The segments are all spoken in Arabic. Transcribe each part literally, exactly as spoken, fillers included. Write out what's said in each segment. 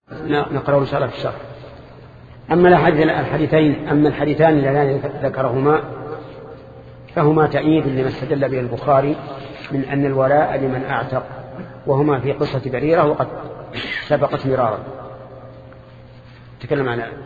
نقرأ إن شاء الله في الشرح. أما الحديثين أما الحديثان اللذان ذكرهما فهما تأييد لما استدل به البخاري من أن الولاء لمن أعتق، وهما في قصة بريرة وقد سبقت مرارا. تكلم عنها.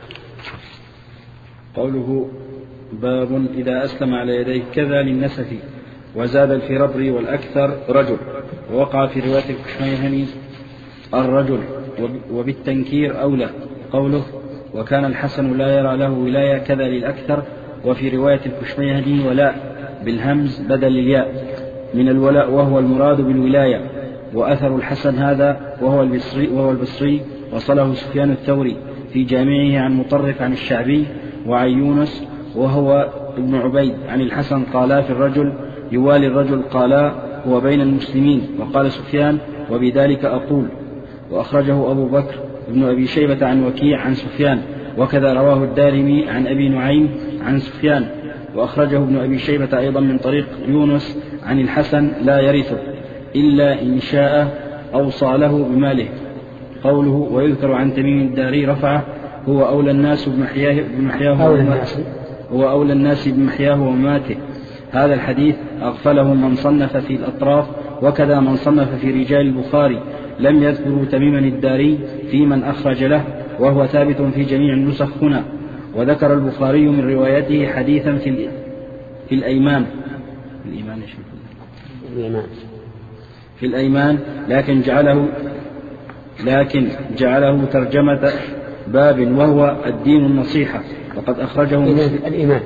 قوله باب إذا أسلم على يديه كذا للنسف، وزاد الفربري والأكثر رجل، ووقع في رواية الكشميهني الرجل وبالتنكير أولى. قوله وكان الحسن لا يرى له ولاية كذا للأكثر، وفي رواية الكشميهني ولاء بالهمز بدل الياء من الولاء وهو المراد بالولاية. وأثر الحسن هذا وهو البصري, وهو البصري وصله سفيان الثوري في جامعه عن مطرف عن الشعبي وعن يونس وهو ابن عبيد عن الحسن قالا في الرجل يوالي الرجل قالا هو بين المسلمين. وقال سفيان وبذلك أقول. وأخرجه أبو بكر ابن أبي شيبة عن وكيع عن سفيان، وكذا رواه الدارمي عن أبي نعيم عن سفيان. وأخرجه ابن أبي شيبة أيضا من طريق يونس عن الحسن لا يرثه إلا إن شاء أوصى له بماله. قوله ويذكر عن تميم الداري رفعه هو أولى الناس بمحياه, بمحياه وماته هو أولى الناس بمحياه وماته. هذا الحديث أغفله من صنف في الأطراف، وكذا من صنف في رجال البخاري لم يذكروا تميما الداري في من أخرج له، وهو ثابت في جميع النسخ هنا. وذكر البخاري من روايته حديثا في في الأيمان الإيمان الإيمان في الأيمان لكن جعله لكن جعله ترجمة باب وهو الدين النصيحة، وقد أخرجه الإيمان.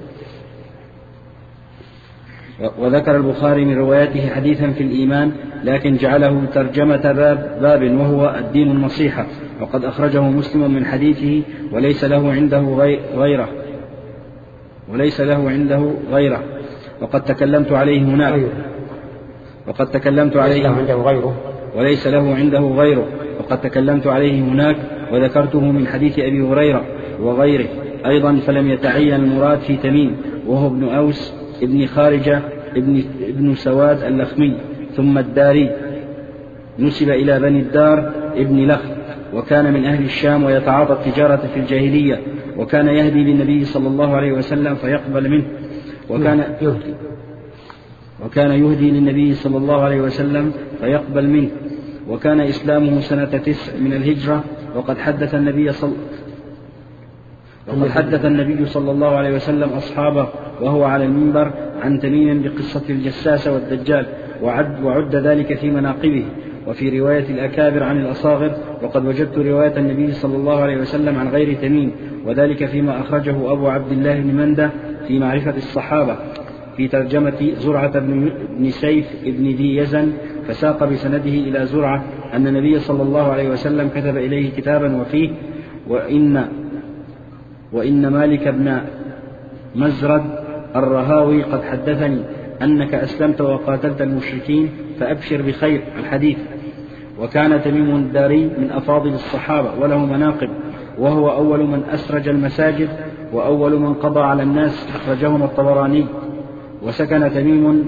وذكر البخاري من روايته حديثا في الإيمان لكن جعله ترجمة باب, باب وهو الدين النصيحة، وقد أخرجه مسلم من حديثه وليس له عنده غيره وليس له عنده غيره وقد تكلمت عليه هناك وقد تكلمت عليه عنده غيره وليس له عنده غيره وقد تكلمت عليه هناك وذكرته من حديث أبي هريرة وغيره أيضا. فلم يتعين المراد في تميم وهو ابن أوس ابن خارجة ابن, ابن سواد اللخمي. ثم الداري نسب إلى بني الدار ابن لخ، وكان من أهل الشام ويتعاطى التجارة في الجاهلية، وكان يهدي للنبي صلى الله عليه وسلم فيقبل منه وكان يهدي وكان يهدي للنبي صلى الله عليه وسلم فيقبل منه وكان إسلامه سنة تسع من الهجرة. وقد حدث النبي صلى وقد حدث النبي صلى الله عليه وسلم أصحابه وهو على المنبر عن تميم بقصة الجساسة والدجال، وعد, وعد ذلك في مناقبه. وفي رواية الأكابر عن الأصاغر وقد وجدت رواية النبي صلى الله عليه وسلم عن غير تميم، وذلك فيما أخرجه أبو عبد الله بن مندة في معرفة الصحابة في ترجمة زرعة بن سيف بن ذي يزن، فساق بسنده إلى زرعة أن النبي صلى الله عليه وسلم كتب إليه كتابا وفيه وإن, وإن مالك بن مزرد الرهاوي قد حدثني أنك أسلمت وقاتلت المشركين فأبشر بخير الحديث. وكان تميم الداري من أفاضل الصحابة وله مناقب، وهو أول من أسرج المساجد وأول من قضى على الناس، أخرجهما الطبراني. وسكن تميم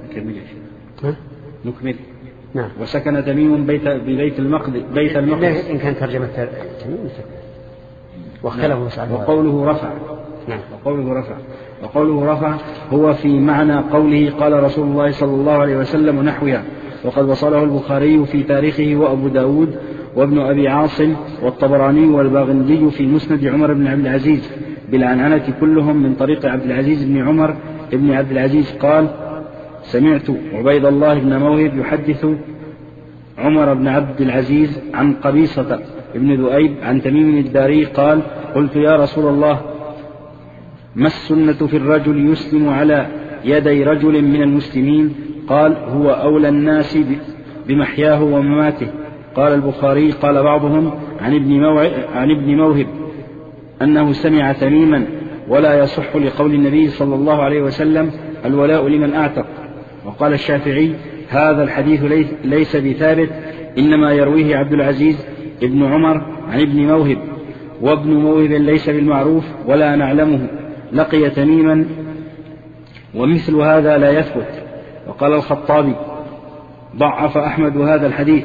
نكمل نعم. وسكن تميم بيت ببيت المقدس بيت المقدس إن كان ترجمة تميم واختلفوا سعد. وقوله رفع نعم. وقوله رفع وقوله رفع هو في معنى قوله قال رسول الله صلى الله عليه وسلم ونحوها. وقد وصله البخاري في تاريخه وأبو داود وابن أبي عاصم والطبراني والباغندي في مسند عمر بن عبد العزيز بالعنعنة كلهم من طريق عبد العزيز بن عمر ابن عبد العزيز قال سمعت عبيد الله بن موهب يحدث عمر بن عبد العزيز عن قبيصة ابن ذؤيب عن تميم الداري قال قلت يا رسول الله ما السنة في الرجل يسلم على يدي رجل من المسلمين؟ قال هو أولى الناس بمحياه ومماته. قال البخاري قال بعضهم عن ابن, عن ابن موهب أنه سمع تميما ولا يصح لقول النبي صلى الله عليه وسلم الولاء لمن أعتق. وقال الشافعي هذا الحديث ليس بثابت، إنما يرويه عبد العزيز ابن عمر عن ابن موهب، وابن موهب ليس بالمعروف ولا نعلمه لقي تميما ومثل هذا لا يثبت. وقال الخطابي ضعف أحمد هذا الحديث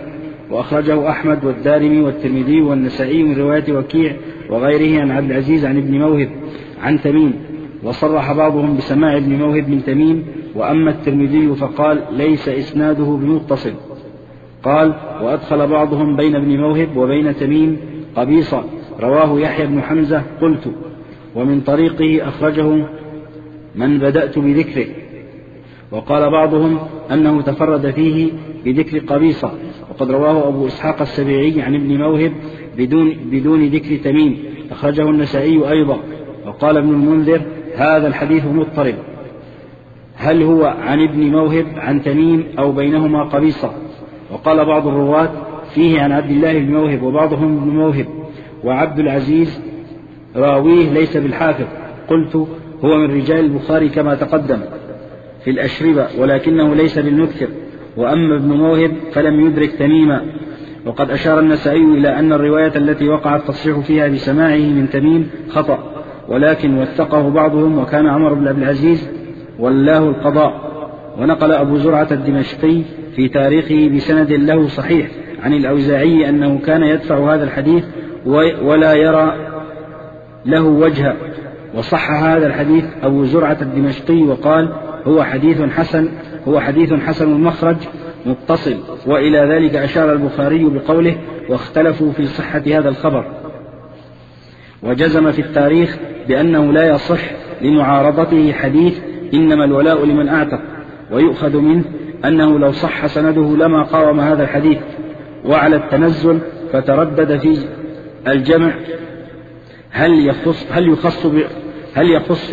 وأخرجه أحمد والدارمي والترمذي والنسائي من رواية وكيع وغيره عن عبد العزيز عن ابن موهب عن تميم، وصرح بعضهم بسماع ابن موهب من تميم. وأما الترمذي فقال ليس إسناده بمتصل. قال وأدخل بعضهم بين ابن موهب وبين تميم قبيصة رواه يحيى بن حمزة قلت، ومن طريقه أخرجه من بدأت بذكره. وقال بعضهم أنه تفرد فيه بذكر قبيصة، وقد رواه أبو إسحاق السبيعي عن ابن موهب بدون, بدون ذكر تميم، أخرجه النسائي أيضا. وقال ابن المنذر هذا الحديث مضطرب، هل هو عن ابن موهب عن تميم أو بينهما قبيصة؟ وقال بعض الرواة فيه عن عبد الله بن موهب وبعضهم ابن موهب، وعبد العزيز راويه ليس بالحافظ. قلت هو من رجال البخاري كما تقدم في الأشربة، ولكنه ليس بالمكثر. وأما ابن موهب فلم يدرك تميما. وقد أشار النسائي إلى أن الرواية التي وقع التصريح فيها بسماعه من تميم خطأ، ولكن وثقه بعضهم، وكان عمر بن عبد العزيز والله القضاء. ونقل أبو زرعة الدمشقي في تاريخه بسند له صحيح عن الأوزاعي أنه كان يدفع هذا الحديث ولا يرى له وجها، وصح هذا الحديث أبو زرعة الدمشقي وقال هو حديث حسن هو حديث حسن المخرج متصل. وإلى ذلك أشار البخاري بقوله واختلفوا في صحة هذا الخبر، وجزم في التاريخ بأنه لا يصح لمعارضته حديث إنما الولاء لمن أعتق، ويؤخذ منه أنه لو صح سنده لما قاوم هذا الحديث. وعلى التنزل فتردد في الجمع هل يخص هل يخص هل يخص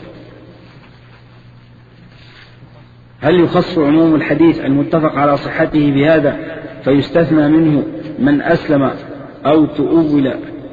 هل يخص عموم الحديث المتفق على صحته بهذا فيستثنى منه من أسلم أو تؤول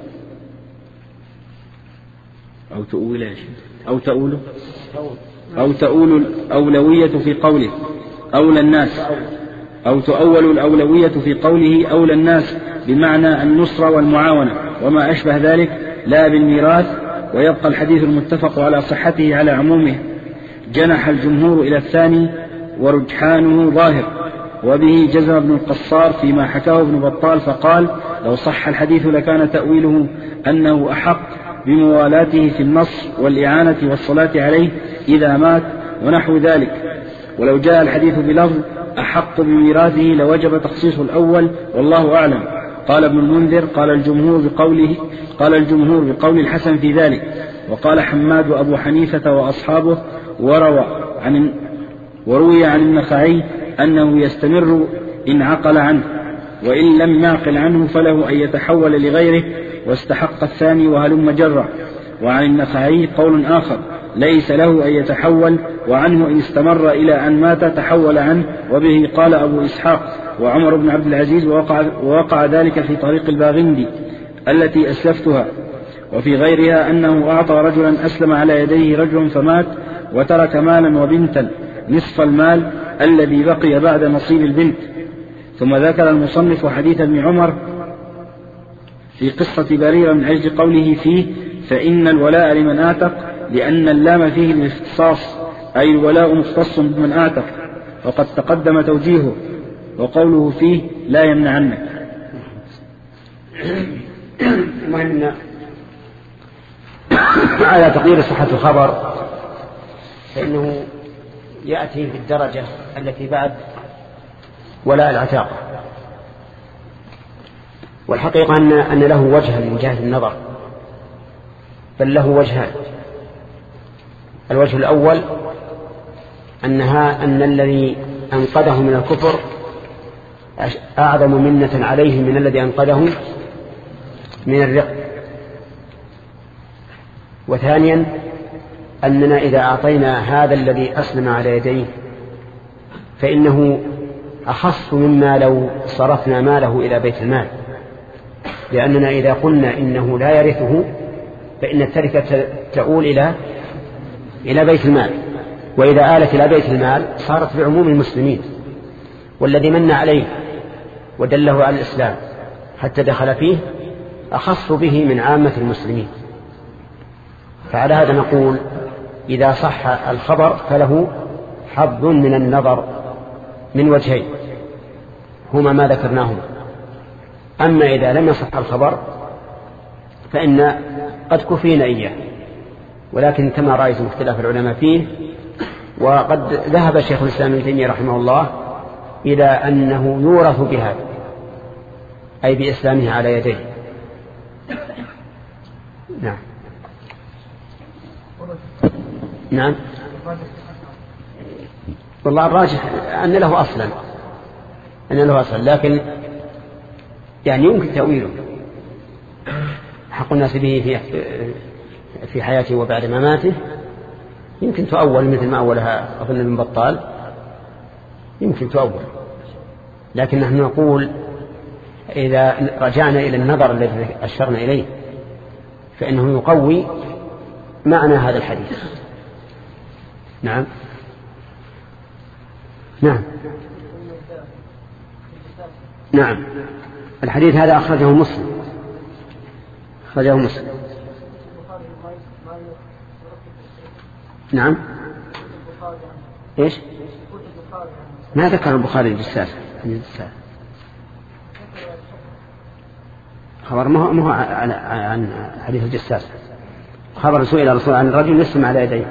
أو تؤول أو تؤول أو تؤول الأولوية في قوله أولى الناس، أو تؤول الأولوية في قوله أولى الناس بمعنى النصرة والمعاونة وما أشبه ذلك لا بالميراث، ويبقى الحديث المتفق على صحته على عمومه. جنح الجمهور إلى الثاني ورجحانه ظاهر، وبه جزم ابن القصار فيما حكاه ابن بطال فقال لو صح الحديث لكان تأويله أنه أحق بموالاته في النصر والإعانة والصلاة عليه إذا مات ونحو ذلك. ولو جاء الحديث بلفظ أحق بميراثه لوجب تخصيص الأول، والله أعلم. قال ابن المنذر قال الجمهور بقوله قال الجمهور بقول الحسن في ذلك. وقال حماد وأبو حنيفة وأصحابه وروى عن وروي عن النخعي أنه يستمر إن عقل عنه، وإن لم يعقل عنه فله أن يتحول لغيره واستحق الثاني وهلم جرة. وعن النخعي قول آخر ليس له أن يتحول، وعنه إن استمر إلى أن مات تحول عنه، وبه قال أبو إسحاق وعمر بن عبد العزيز، ووقع, ووقع ذلك في طريق الباغندي التي أسلفتها. وفي غيرها أنه أعطى رجلا أسلم على يديه رجل فمات وترك مالا وبنتا نصف المال الذي بقي بعد نصيب البنت. ثم ذكر المصنف حديث ابن عمر في قصة بريرة من أجل قوله فيه فإن الولاء لمن أعتق، لأن اللام فيه الاختصاص أي الولاء مختص بمن أعتق، وقد تقدم توجيهه. وقوله فيه لا يمنع عنك. المهم على تقدير صحة الخبر فإنه يأتي في الدرجة التي بعد ولاء العتاق. والحقيقة أن, أن له وجها من جهة النظر، بل له وجهان. الوجه الأول أنها أن الذي أنقذه من الكفر أعظم منة عليه من الذي أنقذه من الرق. وثانيا أننا إذا أعطينا هذا الذي أسلم على يديه فإنه أخص مما لو صرفنا ماله إلى بيت المال، لأننا إذا قلنا إنه لا يرثه فإن التركة تؤول إلى إلى بيت المال، وإذا آلت إلى بيت المال صارت بعموم المسلمين، والذي من عليه ودله على الإسلام حتى دخل فيه أخص به من عامة المسلمين. فعلى هذا نقول إذا صح الخبر فله حظ من النظر من وجهين هما ما ذكرناهما. أما إذا لم يصح الخبر فإن قد كفينا إياه، ولكن كما رأيتم اختلاف العلماء فيه. وقد ذهب شيخ الإسلام ابن تيمية رحمه الله إلى أنه يورث بهذا، أي بإسلامه على يديه. نعم نعم والله الراجح أن له أصلا أن له أصلا لكن يعني يمكن تأويله. حق الناس به في في حياته وبعد مماته يمكن تؤول مثل ما أولها أظن ابن بطال، يمكن تؤول. لكن نحن نقول إذا رجعنا إلى النظر الذي أشرنا إليه فإنه يقوي معنى هذا الحديث. نعم نعم نعم الحديث هذا أخرجه مسلم أخرجه مسلم نعم إيش ما ذكر البخاري الجساسة خبر ما هو ما هو عن حديث الجساسة، خبر سئل الرسول عن الرجل يسلم على يديه.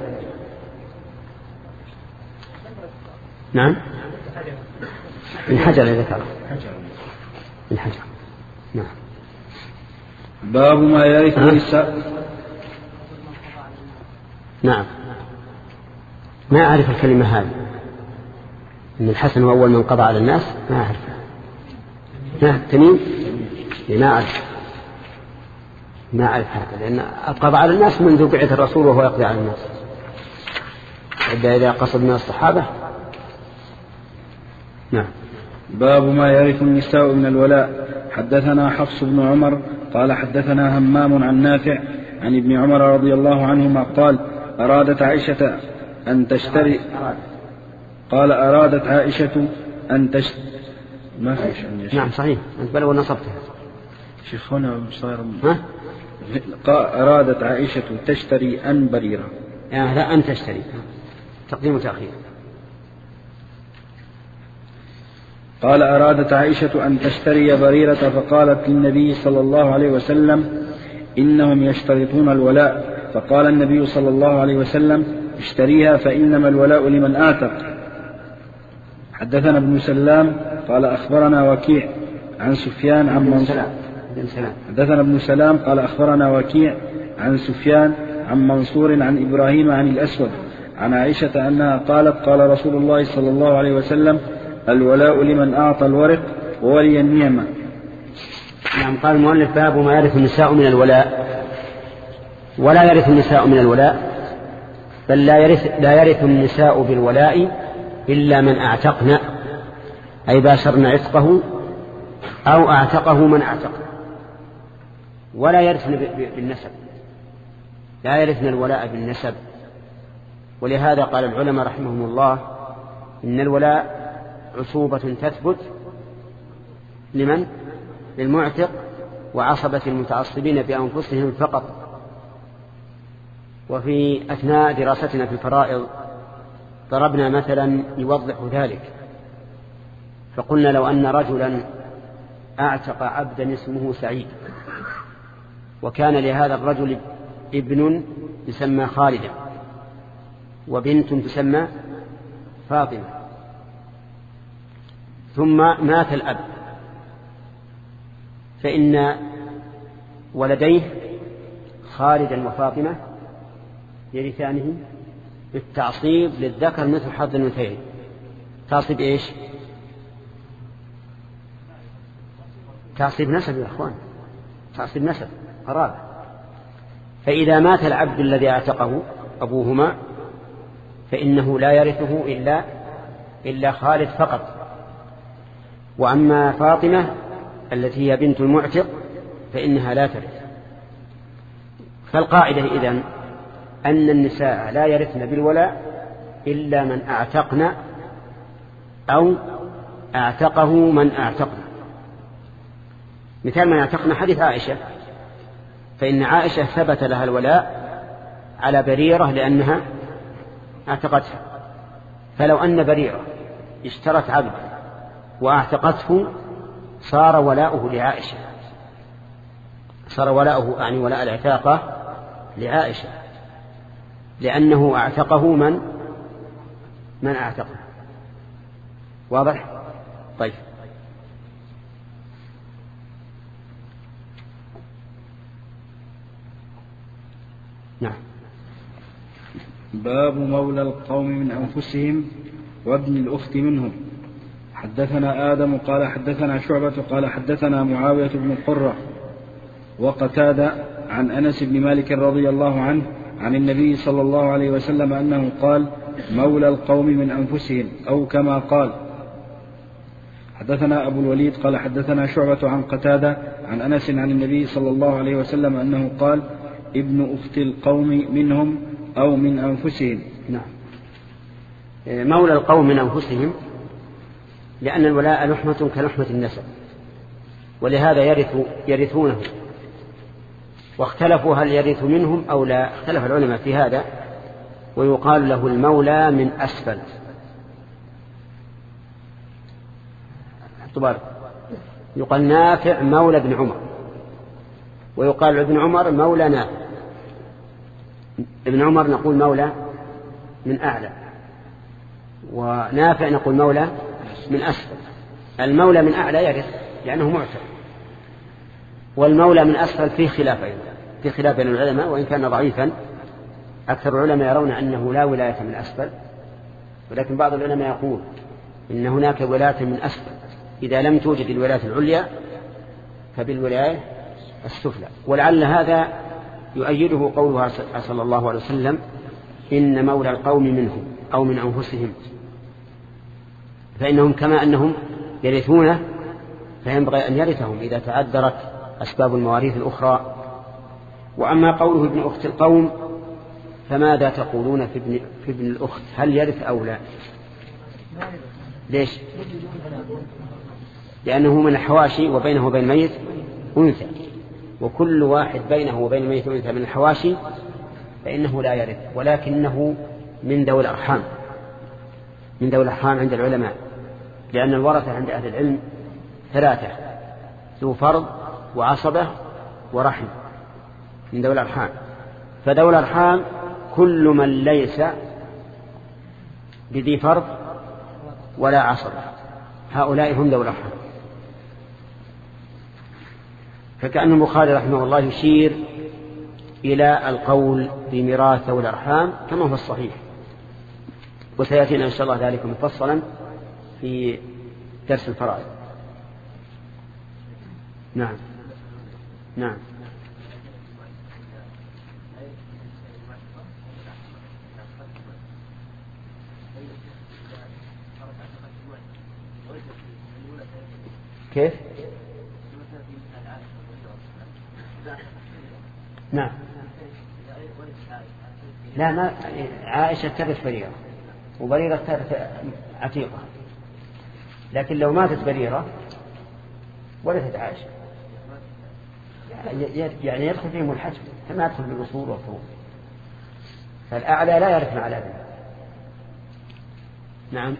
نعم من حجر ذكر من حجر. نعم باب ما يرث النساء. نعم ما أعرف الكلمة هذه إن الحسن هو أول من قضى على الناس، ما أعرفها. نعم تميم ما أعرف ما أعرف هذا، لأن قضى على الناس منذ بعث الرسول وهو يقضي على الناس. إذا قصد من الصحابة. نعم باب ما يرث النساء من الولاء. حدثنا حفص بن عمر قال حدثنا همام عن نافع عن ابن عمر رضي الله عنهما قال أرادت عائشة أن تشتري قال أرادت عائشة أن تشتري ما في شيء. نعم صحيح أنت بل ونصبتها شيخ هنا صاير أرادت عائشة تشتري أن بريرة يعني لا أن تشتري تقديم وتأخير. قال أرادت عائشة أن تشتري بريرة فقالت للنبي صلى الله عليه وسلم إنهم يشترطون الولاء، فقال النبي صلى الله عليه وسلم اشتريها فإنما الولاء لمن آتق. حدثنا ابن سلام قال أخبرنا وكيع عن سفيان عن منصور حدثنا ابن سلام قال أخبرنا وكيع عن سفيان عن منصور عن إبراهيم عن الأسود عن عائشة أنها قالت قال رسول الله صلى الله عليه وسلم الولاء لمن أعطى الورق وولي النعمة. نعم قال المؤلف باب ما يرث النساء من الولاء. ولا يرث النساء من الولاء بل لا يرث, لا يرث النساء بالولاء إلا من أعتقن أي باشرن عتقه أو أعتقه من أعتقه، ولا يرثن بالنسب، لا يرثن الولاء بالنسب. ولهذا قال العلماء رحمهم الله إن الولاء عصوبة تثبت لمن؟ للمعتق وعصبة المتعصبين بأنفسهم فقط. وفي أثناء دراستنا في الفرائض ضربنا مثلا يوضح ذلك، فقلنا لو أن رجلا أعتق عبدا اسمه سعيد وكان لهذا الرجل ابن يسمى خالدا وبنت تسمى فاطمة، ثم مات الأب، فإن ولديه خالدا وفاطمة يرثانه بالتعصيب للذكر مثل حظ الأنثيين. تعصيب إيش؟ تعصيب نسب يا أخوان، تعصيب نسب قرابة. فإذا مات العبد الذي اعتقه أبوهما فإنه لا يرثه إلا إلا خالد فقط. وأما فاطمة التي هي بنت المعتق فإنها لا ترث. فالقاعدة إذن أن النساء لا يرثن بالولاء إلا من أعتقن أو أعتقه من أعتقن. مثال من أعتقن حديث عائشة، فإن عائشة ثبت لها الولاء على بريرة لأنها اعتقتها. فلو أن بريرة اشترت عبد وأعتقته صار ولاؤه لعائشة، صار ولاؤه يعني ولاء العتاقة لعائشة، لأنه أعتقه من من أعتقه. واضح؟ طيب. نعم. باب مولى القوم من أنفسهم وابن الأخت منهم. حدثنا آدم قال حدثنا شعبة قال حدثنا معاوية بن قرة وقتادة عن أنس بن مالك رضي الله عنه عن النبي صلى الله عليه وسلم أنه قال مولى القوم من أنفسهم، أو كما قال. حدثنا أبو الوليد قال حدثنا شعبة عن قتادة عن أنس عن النبي صلى الله عليه وسلم أنه قال ابن أخت القوم منهم أو من أنفسهم. نعم. مولى القوم من أنفسهم، لأن الولاء لحمة كلحمة النسب، ولهذا يرث يرثونه. واختلفوا هل يرث منهم أو لا، اختلف العلماء في هذا. ويقال له المولى من أسفل. يقال نافع مولى ابن عمر، ويقال ابن عمر مولى نافع. ابن عمر نقول مولى من أعلى، ونافع نقول مولى من أسفل. المولى من أعلى يرث لأنه معتق، والمولى من أسفل فيه خلاف أيضا، في خلاف بين العلماء، وإن كان ضعيفا. أكثر العلماء يرون أنه لا ولاية من أسفل، ولكن بعض العلماء يقول إن هناك ولاية من أسفل، إذا لم توجد الولاية العليا فبالولاية السفلى. ولعل هذا يؤيده قوله صلى الله عليه وسلم إن مولى القوم منهم أو من أنفسهم، فإنهم كما أنهم يرثونه فينبغي أن يرثهم إذا تعذرت أسباب المواريث الأخرى. وأما قوله ابن أخت القوم فماذا تقولون في ابن, في ابن الأخت؟ هل يرث أو لا؟ ليش؟ لأنه من الحواشي وبينه وبين الميت أنثى، وكل واحد بينه وبين الميت أنثى من الحواشي فإنه لا يرث، ولكنه من ذوي الأرحام، من ذوي الأرحام عند العلماء، لأن الورثة عند أهل العلم ثلاثة: ذو فرض وعصبة ورحم، من ذوي الأرحام. فذوي الأرحام كل من ليس بذي فرض ولا عصبة، هؤلاء هم ذوي الأرحام. فكأن البخاري رحمه الله يشير إلى القول بميراث ذوي الأرحام كما هو الصحيح، وسيأتينا إن شاء الله ذلك مفصلا في درس الفرائض. نعم نعم. كيف؟ نعم. لا، ما عائشة ترث بريرة، وبريرة ترث عتيقة، لكن لو ماتت بريرة ورثت عائشة، يعني يدخل فيهم الحجم كما يدخل بالأصول والفروع، فالأعلى لا يرث مع الأدنى. نعم.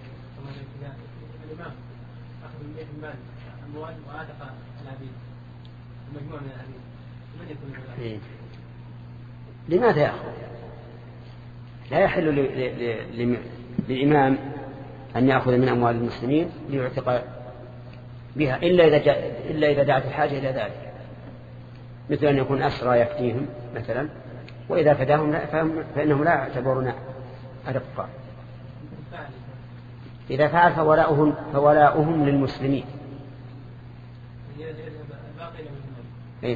إيه. لماذا يأخذ؟ لا يحل للإمام أن يأخذ من أموال المسلمين ليعتق بها إلا إذا, جاء إلا إذا دعت الحاجة إلى ذلك، مثل أن يكون أسرى يفتيهم مثلا، وإذا فداهم فإنهم لا يعتبرون أرقا. إذا فعل فولاؤهم, فولاؤهم للمسلمين. أين؟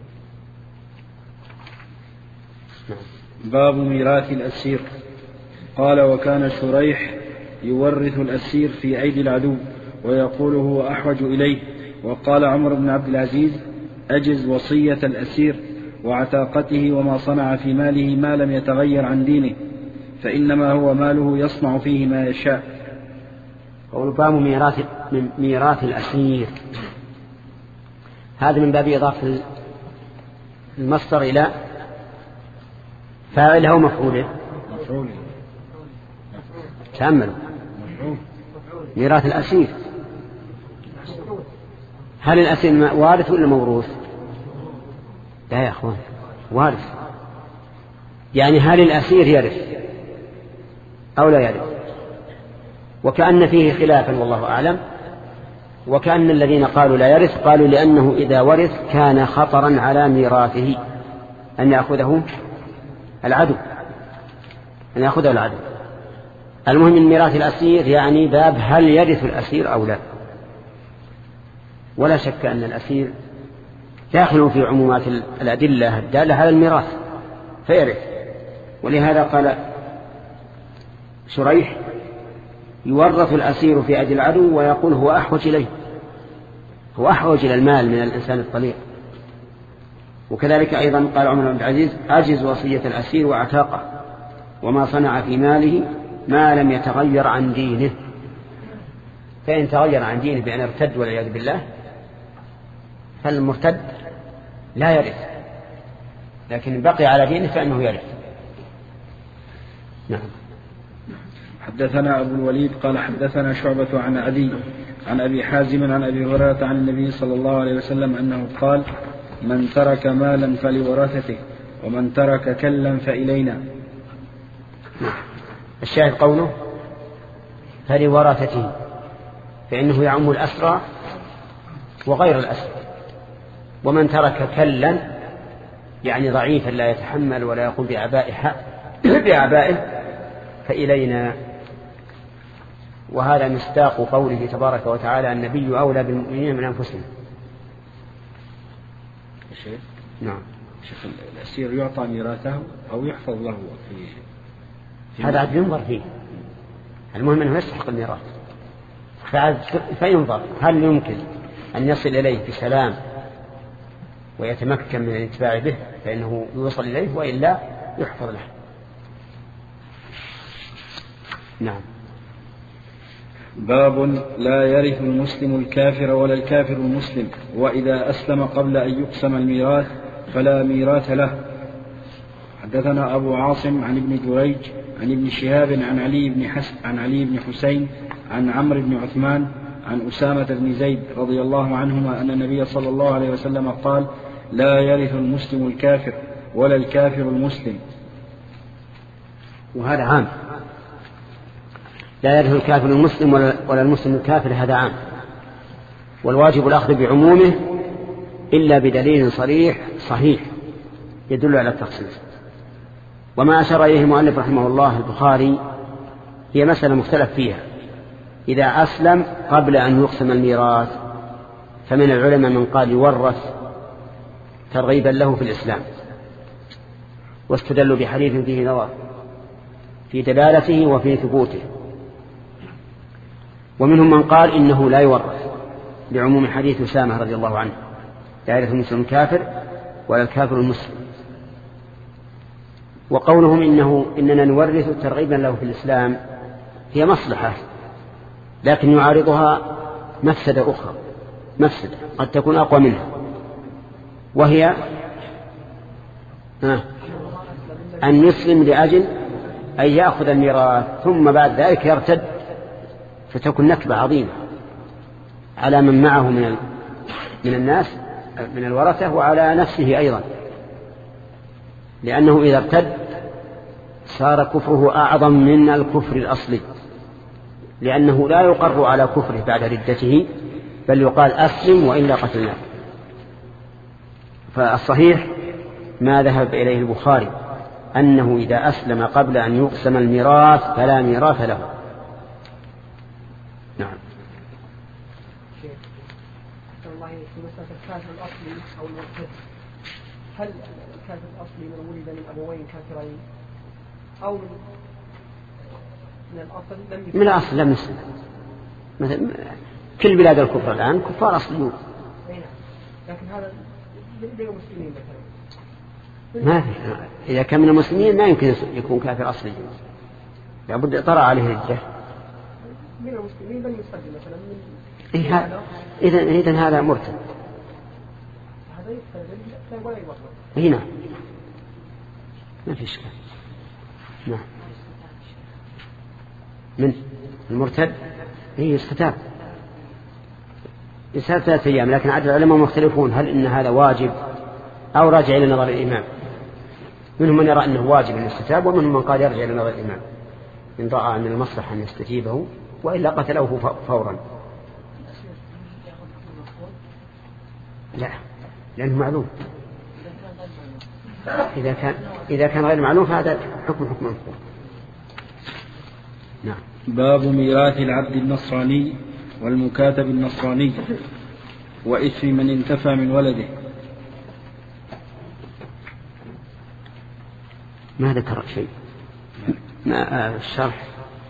باب ميراث الأسير. قال وكان شريح يورث الأسير في أيدي العدو ويقول هو أحوج إليه. وقال عمر بن عبد العزيز أجز وصية الأسير وعتاقته وما صنع في ماله ما لم يتغير عن دينه، فإنما هو ماله يصنع فيه ما يشاء. قول باب ميراث, من ميراث الأسير، هذا من باب إضافة المصدر إلى فاعله ومفعوله. مفعوله. تأملوا. ميراث الأسير هل الأسير وارث ولا موروث؟ لا يا أخوان، وارث. يعني هل الأسير يرث أو لا يرث؟ وكأن فيه خلافا والله أعلم. وكأن الذين قالوا لا يرث قالوا لأنه إذا ورث كان خطرا على ميراثه أن يأخذه العدو أن يأخذه العدو. المهم من ميراث الأسير يعني باب هل يرث الأسير أو لا. ولا شك أن الأسير داخل في عمومات الأدلة الدالة على الميراث فيرث. ولهذا قال شريح يورث الأسير في أيدي العدو ويقول هو أحوج إليه، هو أحوج إلى المال من الإنسان الطليق. وكذلك أيضا قال عمر بن عبد العزيز أجز وصية الأسير وعتاقه وما صنع في ماله ما لم يتغير عن دينه. فإن تغير عن دينه بأن ارتد والعياذ بالله فالمرتد لا يرث، لكن بقي على دينه فإنه يرث. نعم. حدثنا أبو الوليد قال حدثنا شعبة عن عدي عن أبي حازم عن أبي هريرة عن النبي صلى الله عليه وسلم أنه قال من ترك مالا فلورثته ومن ترك كلا فإلينا. الشاهد قوله فلورثته، فإنه يعم الأسرى وغير الأسرى. ومن ترك كلا يعني ضعيفا لا يتحمل ولا يقوم بأعبائه فإلينا. وهذا مصداق قوله تبارك وتعالى النبي أولى بالمؤمنين من أنفسهم. الشيخ نعم. شيخ الأسير يعطى ميراثه أو يحفظ له في, في هذا عاد ينظر فيه. المهم أنه يستحق الميراث فينظر هل يمكن أن يصل إليه بسلام ويتمكن من الاتباع به فإنه يوصل إليه، وإلا يحفظ له. نعم. باب لا يرث المسلم الكافر ولا الكافر المسلم، وإذا أسلم قبل أن يقسم الميراث فلا ميراث له. حدثنا أبو عاصم عن ابن جريج عن ابن شهاب عن علي بن حسن عن علي بن حسين عن عمرو بن عثمان عن أسامة بن زيد رضي الله عنهما أن النبي صلى الله عليه وسلم قال لا يرث المسلم الكافر ولا الكافر المسلم. وهذا عام، لا يرث الكافر المسلم ولا المسلم الكافر، هذا عام. والواجب الأخذ بعمومه إلا بدليل صريح صحيح يدل على التخصيص. وما أشار إليه المؤلف رحمه الله البخاري هي مسألة مختلف فيها. إذا أسلم قبل أن يقسم الميراث فمن العلماء من قال يورث ترغيبا له في الإسلام، واستدلوا بحديث فيه نظر في دلالته وفي ثبوته. ومنهم من قال إنه لا يورث لعموم حديث أسامة رضي الله عنه لا يرث المسلم الكافر ولا الكافر المسلم. وقولهم إنه إننا نورث ترغيبا له في الإسلام هي مصلحة، لكن يعارضها مفسدة أخرى، مفسدة قد تكون أقوى منها، وهي أن يسلم لأجل أن يأخذ الميراث ثم بعد ذلك يرتد، فتكون نكبة عظيمة على من معه من من الناس من الورثة وعلى نفسه أيضا، لأنه إذا ارتد صار كفره أعظم من الكفر الأصلي، لأنه لا يقر على كفره بعد ردته بل يقال أسلم وإلا قتلناه. فالصحيح ما ذهب إليه البخاري أنه إذا أسلم قبل أن يقسم الميراث فلا ميراث له. نعم. في مسألة الكافر الأصلي أو المرتد، هل الكافر الأصلي من ولد من أبوين كافرين أو من من الأصل لم يسلم؟ من الأصل لم يسلم. مثل كل بلاد الكفر الآن كفار أصليون. لكن هذا بين المسلمين مثلا ما في. إذا كان من المسلمين ما يمكن يكون كافر أصلي، لابد طرأ عليه الردة. من المسلمين لم يسلم مثلا من إيه إذن إذن هذا مرتد. هذا يستلزم ولا يورث. هنا ما في إشكال. نعم. من المرتد هي استتاب إرسال ثلاثة أيام، لكن عدد العلماء مختلفون هل إن هذا واجب أو راجع إلى نظر الإمام. منهم من يرى أنه واجب أن يستتاب، ومنهم من قال يرجع إلى نظر الإمام إن رأى أن المصلحة أن يستتيبه، وإلا قتله فورا. لا، لأنه معلوم. إذا كان إذا كان غير معلوم فهذا حكم حكم مفهوم. نعم. باب ميراث العبد النصراني والمكاتب النصراني وإثم من انتفى من ولده. ما ذكر شيء. ما الشرح.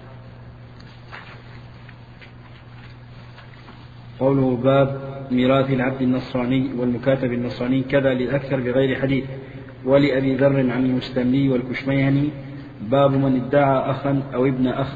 قوله باب ميراث العبد النصراني والمكاتب النصراني كذا للأكثر بغير حديث. ولأبي ذر عن المستملي والكشميهني باب من ادعى أخا أو ابن أخ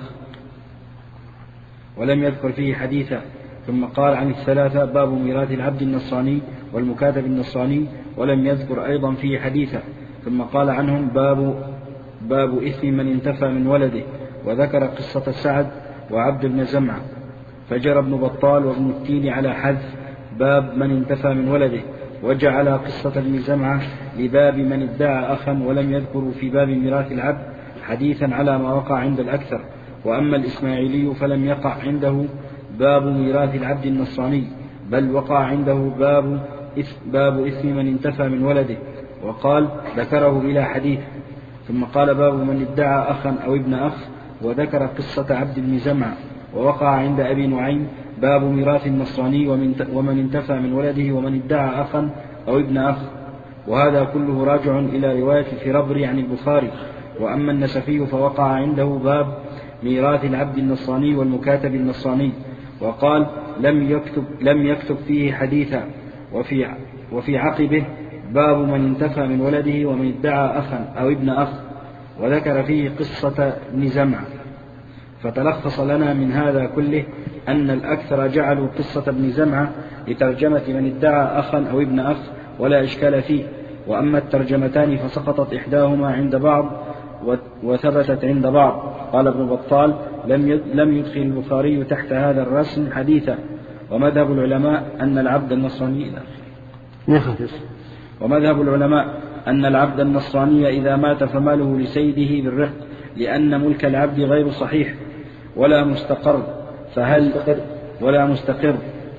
ولم يذكر فيه حديثا. ثم قال عن الثلاثة باب ميراث العبد النصراني والمكاتب النصراني ولم يذكر أيضا فيه حديثا. ثم قال عنهم باب باب إثم من انتفى من ولده، وذكر قصة سعد وعبد بن زمعة. فجرى ابن بطال وابن التين على حذف باب من انتفى من ولده، وجعل قصة ابن زمعة لباب من ادعى أخا، ولم يذكروا في باب ميراث العبد حديثا على ما وقع عند الأكثر. وأما الإسماعيلي فلم يقع عنده باب ميراث العبد النصراني، بل وقع عنده باب باب إثم من انتفى من ولده، وقال ذكره بلا حديث. ثم قال باب من ادعى أخا أو ابن أخ، وذكر قصة عبد بن زمعة. ووقع عند أبي نعيم باب ميراث النصراني ومن انتفى من ولده ومن ادعى أخا أو ابن أخ، وهذا كله راجع إلى رواية الفربري عن البخاري. وأما النسفي فوقع عنده باب ميراث العبد النصراني والمكاتب النصراني، وقال لم يكتب, لم يكتب فيه حديثا. وفي, وفي عقبه باب من انتفى من ولده ومن ادعى أخا أو ابن أخ، وذكر فيه قصة ابن زمعة. فتلخص لنا من هذا كله أن الأكثر جعلوا قصة ابن زمعة لترجمة من ادعى أخا أو ابن أخ، ولا إشكال فيه. وأما الترجمتان فسقطت إحداهما عند بعض وثبتت عند بعض. قال ابن بطال لم يدخل البخاري تحت هذا الرسم حديثا. ومذهب العلماء أن العبد النصراني ومذهب العلماء أن العبد النصراني إذا مات فماله لسيده بالرق، لأن ملك العبد غير صحيح ولا مستقر. فهل ولا مستقر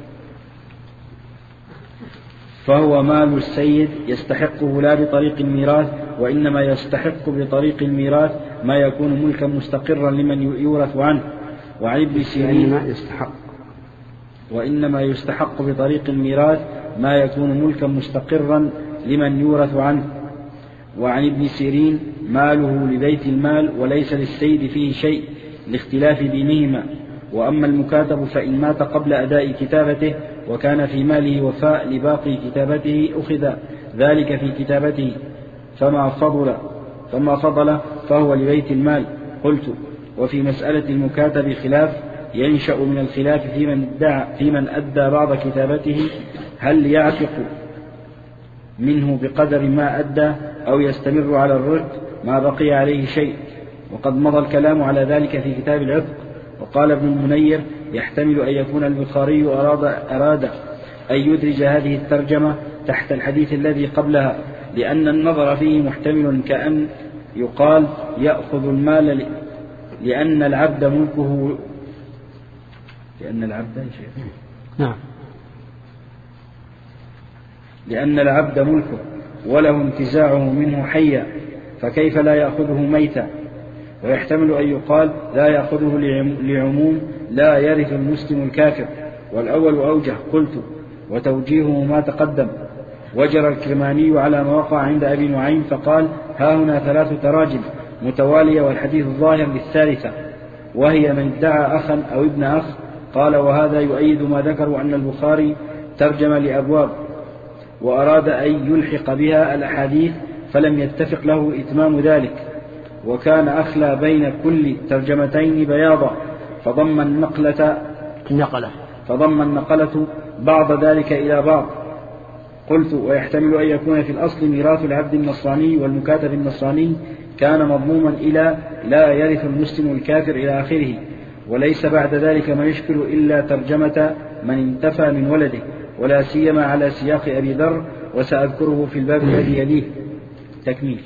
فهو مال السيد يستحقه لا بطريق الميراث، وإنما يستحق بطريق الميراث ما يكون ملكا مستقرا لمن يورث عنه. وعن ابن سيرين يستحق وإنما يستحق بطريق الميراث ما يكون ملكا مستقرا لمن يورث عنه. وعن ابن سيرين ماله لبيت المال وليس للسيد فيه شيء لاختلاف دينهما. وأما المكاتب فإن مات قبل أداء كتابته وكان في ماله وفاء لباقي كتابته أخذ ذلك في كتابته، فما فضل فما فضل فهو لبيت المال. قلت وفي مسألة المكاتب خلاف ينشأ من الخلاف في من, في من أدى بعض كتابته، هل يعتق منه بقدر ما أدى أو يستمر على الرق ما بقي عليه شيء. وقد مضى الكلام على ذلك في كتاب العتق. وقال ابن المنير يحتمل أن يكون البخاري أراد, أراد أن يدرج هذه الترجمة تحت الحديث الذي قبلها، لأن النظر فيه محتمل كأن يقال يأخذ المال لأن العبد ملكه لأن العبد نعم لأن العبد ملكه وله انتزاعه منه حيا، فكيف لا يأخذه ميتا. ويحتمل أن يقال لا يأخذه لعموم لا يرث المسلم الكافر، والأول أوجه. قلت وتوجيهه ما تقدم. وجر الكرماني على ما وقع عند أبي نعيم فقال ها هنا ثلاث تراجم متوالية والحديث الظاهر للثالثة، وهي من ادعى أخا أو ابن أخ. قال وهذا يؤيد ما ذكروا أن البخاري ترجم لأبواب وأراد أن يلحق بها الأحاديث فلم يتفق له إتمام ذلك، وكان أخلى بين كل ترجمتين بياضا، فضم النقلة النقلة فضم النقلة بعض ذلك إلى بعض. قلت ويحتمل أن يكون في الأصل ميراث العبد النصراني والمكاتب النصراني كان مضموما إلى لا يرث المسلم الكافر إلى آخره، وليس بعد ذلك ما يشكل إلا ترجمة من انتفى من ولده، ولا سيما على سياق أبي ذر، وسأذكره في الباب الذي يليه. تكميل.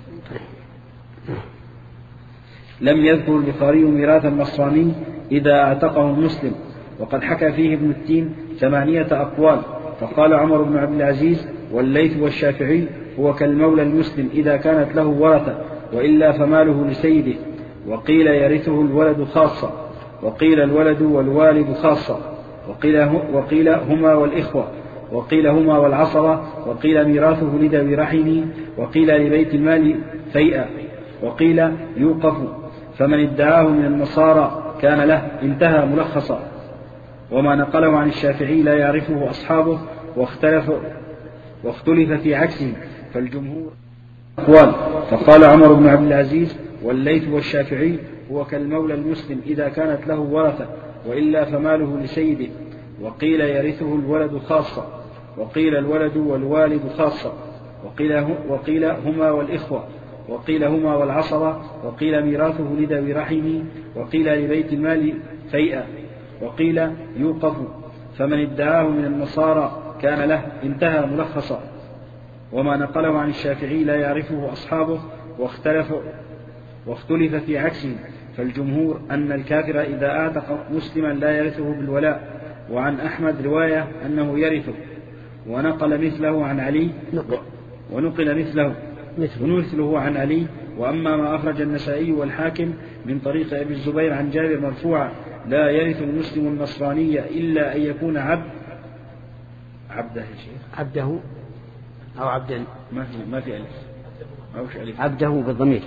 لم يذكر البخاري ميراث النصراني إذا اعتقه المسلم، وقد حكى فيه ابن التين ثمانية أقوال، فقال عمر بن عبد العزيز والليث والشافعي هو كالمولى المسلم إذا كانت له ورثة، وإلا فماله لسيده. وقيل يرثه الولد خاصة، وقيل الولد والوالد خاصة، وقيل, وقيل هما والإخوة، وقيل هما والعصبة، وقيل ميراثه لذوي رحمه، وقيل لبيت المال فيئة، وقيل يوقف، فمن ادعاه من النصارى كان له. انتهى ملخصا. وما نقله عن الشافعي لا يعرفه أصحابه، واختلف, واختلف في عكسه، فالجمهور أقوال. فقال عمر بن عبد العزيز والليث والشافعي هو كالمولى المسلم إذا كانت له ورثة، وإلا فماله لسيده. وقيل يرثه الولد خاصة، وقيل الولد والوالد خاصة، وقيل, وقيل هما والإخوة، وقيل هما والعصبة، وقيل ميراثه لذوي رحمه، وقيل لبيت المال فيئة، وقيل يوقف، فمن ادعاه من النصارى كان له. انتهى ملخصا. وما نقله عن الشافعي لا يعرفه أصحابه، واختلف, واختلف في عكسه، فالجمهور أن الكافر إذا أعتق مسلما لا يرثه بالولاء. وعن أحمد رواية أنه يرثه، ونقل مثله عن علي ونقل مثله ونمثله عن علي. وأما ما أخرج النسائي والحاكم من طريق أبي الزبير عن جابر مرفوعا لا يرث المسلم النصرانية إلا أن يكون عبد عبده عبده أو عبدا، ما في ما في ألف أوش ألف، عبده بالضمير،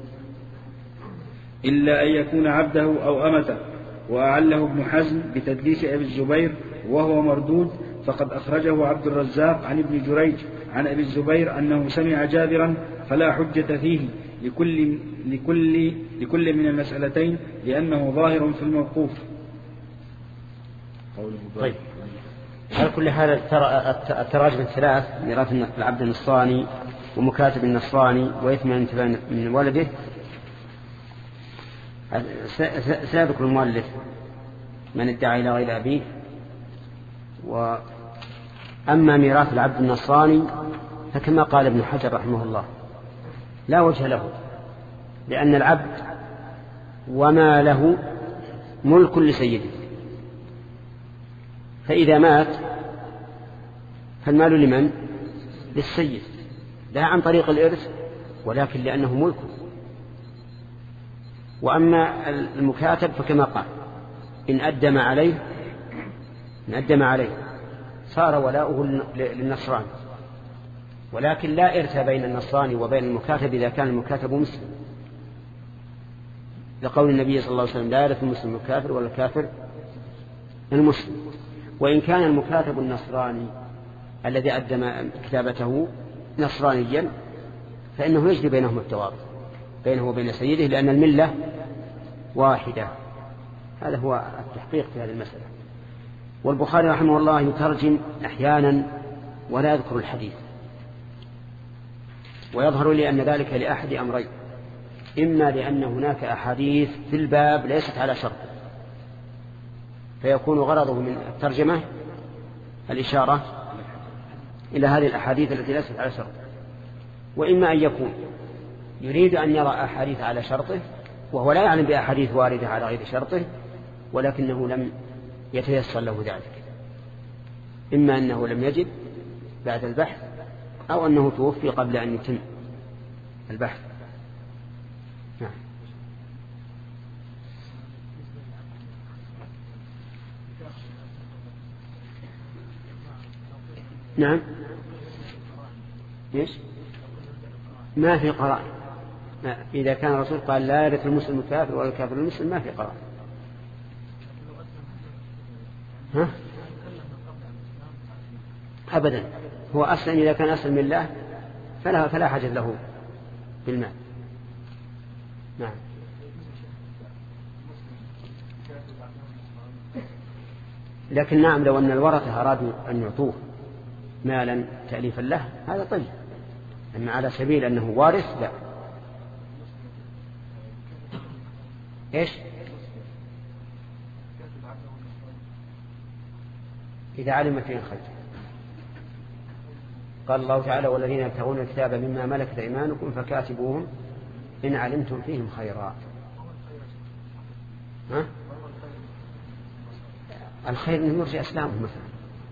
إلا أن يكون عبده أو أمته. وأعله ابن حزم بتدليس أبي الزبير وهو مردود، فقد أخرجه عبد الرزاق عن ابن جريج عن أبي الزبير أنه سمع جابرا، فلا حجة فيه لكل, لكل, لكل من المسألتين، لأنه ظاهر في الموقوف. طيب، على كل حال ترى التراجم الثلاث: ميراث العبد النصراني، ومكاتب النصراني، وإثم الانتباه من ولده. سيذكر المؤلف من ادعى إلى غير أبيه. وأما ميراث العبد النصراني فكما قال ابن حجر رحمه الله لا وجه له، لأن العبد وما له ملك لسيده، فإذا مات فالمال لمن؟ للسيد، لا عن طريق الإرث ولكن لأنه ملكه. وأما المكاتب فكما قال إن أدم عليه إن أدم عليه صار ولاؤه للنصراني، ولكن لا إرث بين النصراني وبين المكاتب إذا كان المكاتب مسلم، لقول النبي صلى الله عليه وسلم لا يرث المسلم الكافر ولا الكافر المسلم. وإن كان المكاتب النصراني الذي أدم كتابته نصرانيا فإنه يجري بينهم التوارث بينه وبين سيده، لأن الملة واحدة. هذا هو التحقيق في هذه المسألة. والبخاري رحمه الله يترجم أحيانا ولا يذكر الحديث، ويظهر لي أن ذلك لأحد أمرين: إما لأن هناك أحاديث في الباب ليست على شرط فيكون غرضه من الترجمة الإشارة إلى هذه الأحاديث التي ليست على شرط، وإما أن يكون يريد أن يرى أحاديث على شرطه وهو لا يعلم بأحاديث واردة على غير شرطه، ولكنه لم يتيسر له ذلك، إما أنه لم يجد بعد البحث أو أنه توفي قبل أن يتم البحث. نعم. نعم. ليش؟ ما في قرائن. إذا كان الرسول قال لا يرث المسلم الكافر ولا الكافر المسلم ما في قرائن. ها؟ أبدا. هو أصلا إذا كان أسلم لله فلا, فلا حاجة له بالمال. نعم. لكن نعم لو أن الورثة أرادوا أن يعطوه مالا تأليفا له هذا طيب، أما على سبيل أنه وارث لا. إيش؟ إذا علم فيهم خير. قال الله تعالى والذين يبتغون الكتاب مما ملكت أيمانكم فكاتبوهم إن علمتم فيهم خيرا. ها؟ الخير أنه يرجع إسلامه مثلا،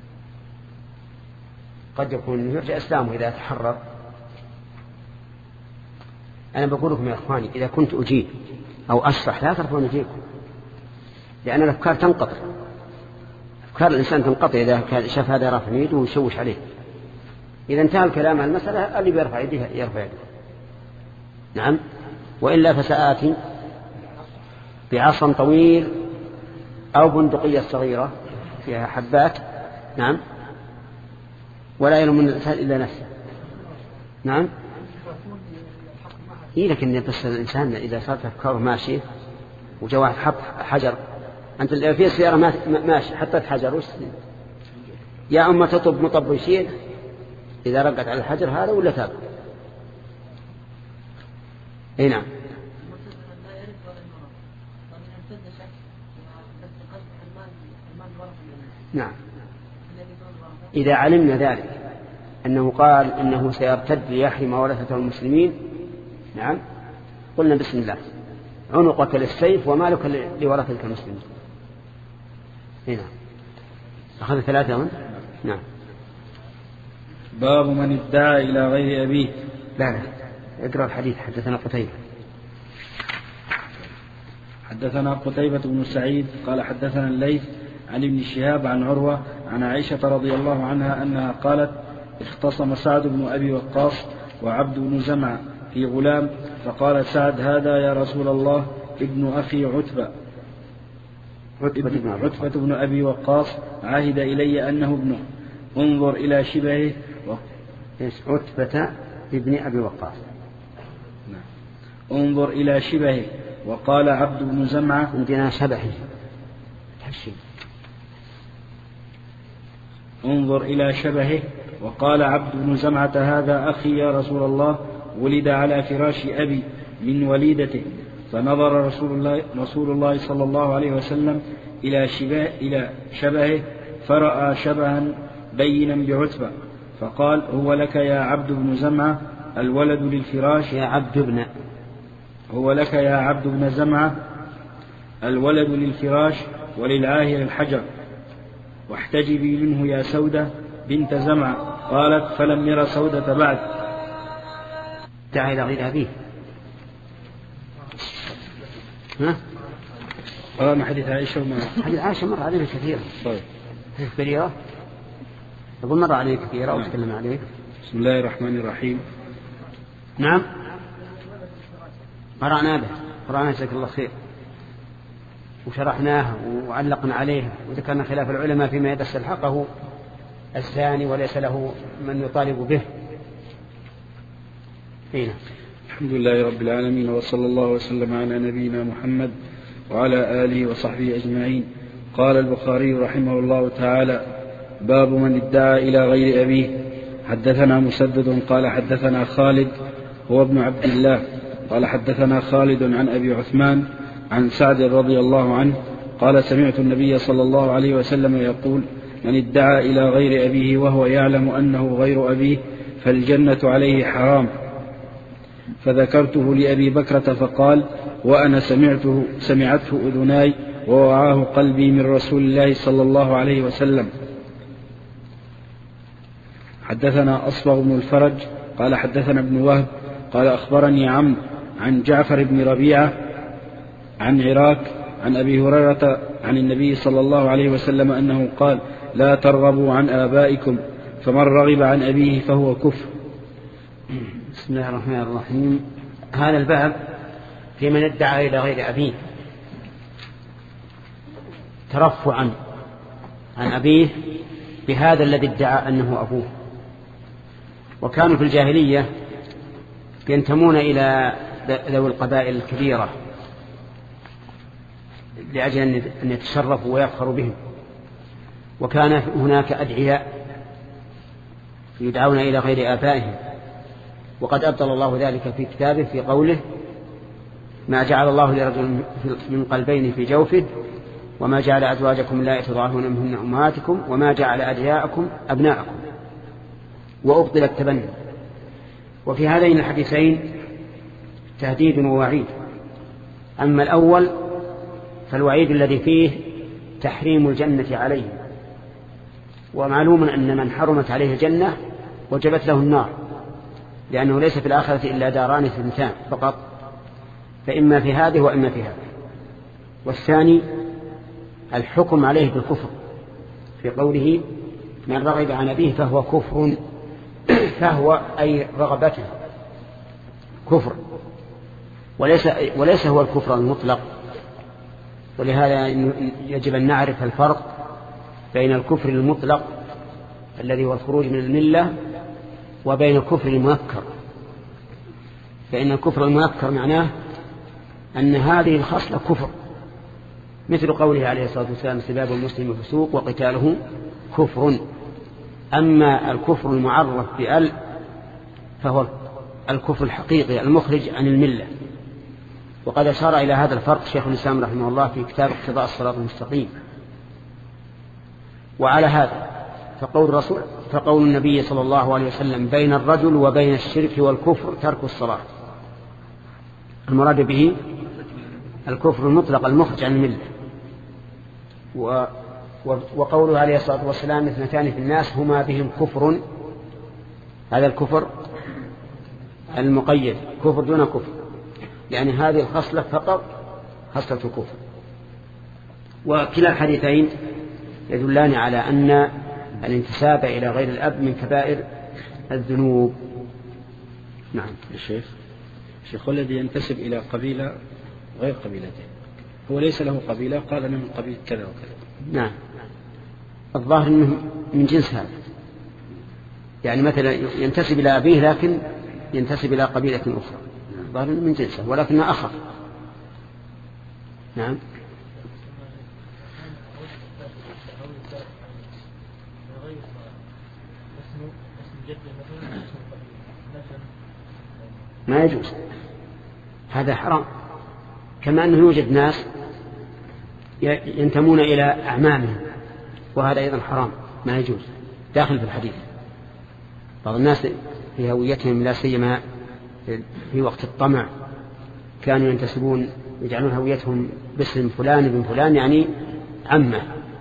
قد يكون أنه يرجع إسلامه إذا تحرر. أنا بقول لكم يا إخواني إذا كنت أجيب أو أشرح لا ترفعون أجيبكم، لأن الأفكار تنقطع، أفكار الإنسان تنقطع إذا شاف هذا رافع يده ويشوش عليه. إذا انتهى الكلام عن المسألة اللي بيرفع يده يرفع يده. نعم. وإلا فسآتي بعصا طويل أو بندقية صغيرة فيها حبات. نعم. ولا يلوم الإنسان إلا نفسه. نعم. إيه لكن بس الإنسان إذا صارت أفكاره ماشية وجاء واحد حط حجر، أنت في السيارة ماشي حطت حجر وش يا أما تطب مطب ويشيل إذا رقت على الحجر هذا ولا تاب. إيه نعم. نعم. إذا علمنا ذلك أنه قال إنه سيرتد ليحرم ورثته المسلمين، نعم، قلنا بسم الله عنقك للسيف ومالك لورثتك المسلمين. هنا أخذ ثلاثة من؟ نعم. باب من ادعى إلى غير أبيه. لا لا اقرأ الحديث. حدثنا قتيبة. حدثنا قتيبة بن سعيد قال حدثنا الليث عن ابن شهاب عن عروة عن عائشة رضي الله عنها أنها قالت اختصم سعد بن أبي وقاص وعبد بن زمعة في غلام، فقال سعد هذا يا رسول الله ابن أخي عتبة عتبة بن أبي وقاص عاهد إلي أنه ابنه، انظر إلى شبهه و... عتبة ابن أبي وقاص. نعم. انظر إلى شبهه. وقال عبد بن زمعة عندنا شبهه. انظر إلى شبهه. وقال عبد بن زمعة هذا أخي يا رسول الله ولد على فراش أبي من وليدته. فنظر رسول الله, رسول الله صلى الله عليه وسلم إلى شبه إلى شبهه فرأى شبها بينا بعتبة، فقال هو لك يا عبد بن زمعة الولد للفراش يا عبد بن هو لك يا عبد بن زمعة الولد للفراش وللعاهر الحجر، واحتجبي منه يا سودة بنت زمعة. قالت فلم ير سودة بعد. دعا إلى غير أبيه. ها؟ قرأنا حديث عائشة وما حديث عائشة مر علينا كثيرا. طيب. حديث بريرة يقول مر علينا كثيرا أو تكلم عليه. بسم الله الرحمن الرحيم. نعم. قرأنا به قرأنا جزاك الله خير وشرحناه وعلقنا عليه وذكرنا خلاف العلماء فيما يستلحقه الثاني وليس له من يطالب به. هنا. الحمد لله رب العالمين وصلى الله وسلم على نبينا محمد وعلى آله وصحبه أجمعين. قال البخاري رحمه الله تعالى باب من ادعى إلى غير أبيه. حدثنا مسدد قال حدثنا خالد هو ابن عبد الله قال حدثنا خالد عن أبي عثمان عن سعد رضي الله عنه قال سمعت النبي صلى الله عليه وسلم يقول من ادعى إلى غير أبيه وهو يعلم أنه غير أبيه فالجنة عليه حرام. فذكرته لأبي بكرة فقال وأنا سمعته سمعته أذناي ووعاه قلبي من رسول الله صلى الله عليه وسلم. حدثنا أصبغ بن الفرج قال حدثنا ابن وهب قال أخبرني عمرو عن جعفر بن ربيعة عن عراك عن أبي هريرة عن النبي صلى الله عليه وسلم أنه قال لا ترغبوا عن آبائكم فمن رغب عن أبيه فهو كفر. بسم الله الرحمن الرحيم. هذا الباب في من ادعى إلى غير أبيه ترفعا عن أبيه بهذا الذي ادعى أنه أبوه. وكانوا في الجاهلية ينتمون إلى ذوي القبائل الكبيرة لأجل أن يتشرفوا ويفخروا بهم. وكان هناك أدعياء يدعون إلى غير آبائهم، وقد أبطل الله ذلك في كتابه في قوله ما جعل الله لرجل من قلبين في جوفه وما جعل أزواجكم اللائي تظاهرون منهن أمهاتكم وما جعل أدعياءكم أبناءكم وأبطل التبني. وفي هذين الحديثين تهديد ووعيد. أما الأول فالوعيد الذي فيه تحريم الجنة عليه، ومعلوم أن من حرمت عليه الجنة وجبت له النار، لأنه ليس في الآخرة إلا داران اثنتان فقط، فإما في هذه وإما في هذه. والثاني الحكم عليه بالكفر في قوله من رغب عن أبيه فهو كفر، فهو أي رغبته كفر، وليس, وليس هو الكفر المطلق. ولهذا يجب أن نعرف الفرق بين الكفر المطلق الذي هو الخروج من الملة وبين الكفر المنكر. فإن الكفر المنكر معناه أن هذه الخصلة كفر، مثل قوله عليه الصلاة والسلام سباب المسلم فسوق وقتاله كفر. أما الكفر المعرف بأل فهو الكفر الحقيقي المخرج عن الملة. وقد أشار إلى هذا الفرق شيخ الإسلام رحمه الله في كتاب اقتضاء الصراط المستقيم. وعلى هذا فقول الرسول فقول النبي صلى الله عليه وسلم بين الرجل وبين الشرك والكفر ترك الصلاة، المراد به الكفر المطلق المخرج عن الملة. وقوله عليه الصلاة والسلام اثنتان في الناس هما بهم كفر، هذا الكفر المقيد كفر دون كفر، يعني هذه الخصلة فقط خصلة كفر. وكلا الحديثين يدلان على أن الانتساب إلى غير الأب من كبائر الذنوب. نعم. الشيخ الشيخ الذي ينتسب إلى قبيلة غير قبيلته هو ليس له قبيلة، قال أنه من قبيلة كذا وكذا. نعم، الظاهر أنه من جنس هذا، يعني مثلا ينتسب إلى أبيه لكن ينتسب إلى قبيلة أخرى، الظاهر من جنسه ولكنه أخر. نعم. ما يجوز، هذا حرام. كما أنه يوجد ناس ينتمون إلى أعمامهم وهذا أيضا حرام، ما يجوز، داخل في الحديث. بعض الناس في هويتهم لا سيما في وقت الطمع كانوا ينتسبون يجعلون هويتهم باسم فلان بن فلان، يعني عمه.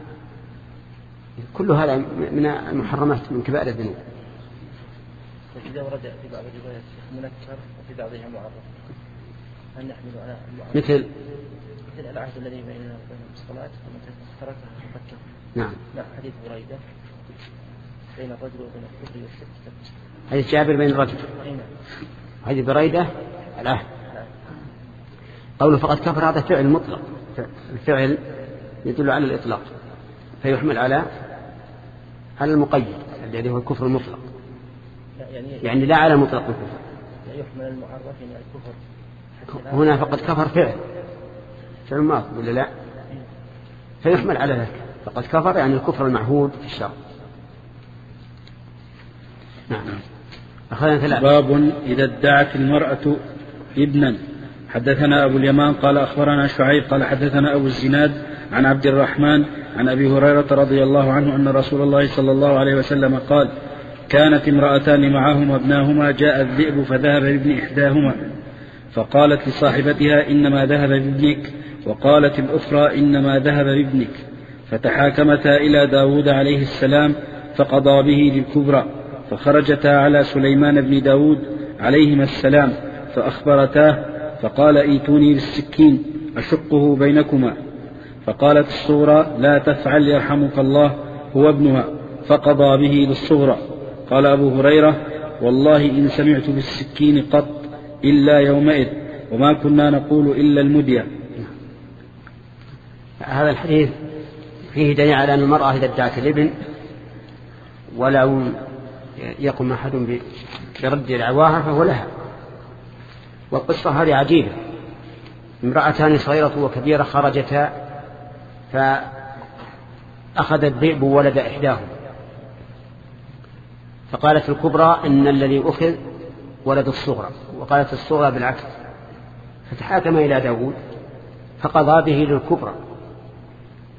كل هذا من المحرمات من كبائر الذنوب. إذا ورد في بعض الروايات منكر وفي بعضها معرف، هل نحمل على المعرف مثل مثل العهد الذي بيننا وبين الصلاة ومن تركها فقد كفر؟ نعم. لا، حديث بريدة بين الرجل وبين الكفر والشرك. حديث جابر بين الرجل، حديث بريدة العهد. قوله فقد كفر هذا فعل مطلق، الفعل يدل على الإطلاق فيحمل على على المقيد الذي هو الكفر المطلق، يعني, يعني لا على مطلق الكفر. لا يحمل المعرف إلى الكفر هنا فقد كفر فعل فعل ماضي ولا لا؟ فيحمل على ذلك فقد كفر يعني الكفر المعهود في الشرع. نعم. أخذنا ثلاثة. باب إذا ادعت المرأة ابنا. حدثنا أبو اليمان قال أخبرنا شعيب قال حدثنا أبو الزناد عن عبد الرحمن عن أبي هريرة رضي الله عنه أن رسول الله صلى الله عليه وسلم قال كانت امرأتان معهما ابناهما جاء الذئب فذهب بابن إحداهما فقالت لصاحبتها إنما ذهب بابنك، وقالت الأخرى إنما ذهب بابنك، فتحاكمتا إلى داود عليه السلام فقضى به للكبرى، فخرجتا على سليمان بن داود عليهما السلام فأخبرتاه فقال ائتوني بالسكين أشقه بينكما، فقالت الصغرى لا تفعل يرحمك الله هو ابنها، فقضى به للصغرى. قال أبو هريرة والله إن سمعت بالسكين قط إلا يومئذ وما كنا نقول إلا المدية. هذا الحديث فيه دليل على أن المرأة إذا ادعت الابن ولو يقوم أحد برد دعواها فهو لها. والقصة هذه عجيبة، امرأتان صغيرة وكبيرة خرجتا فأخذ الذئب ولد إحداهم، فقالت الكبرى إن الذي أخذ ولد الصغرى، وقالت الصغرى بالعكس، فتحاكم إلى داود فقضى به للكبرى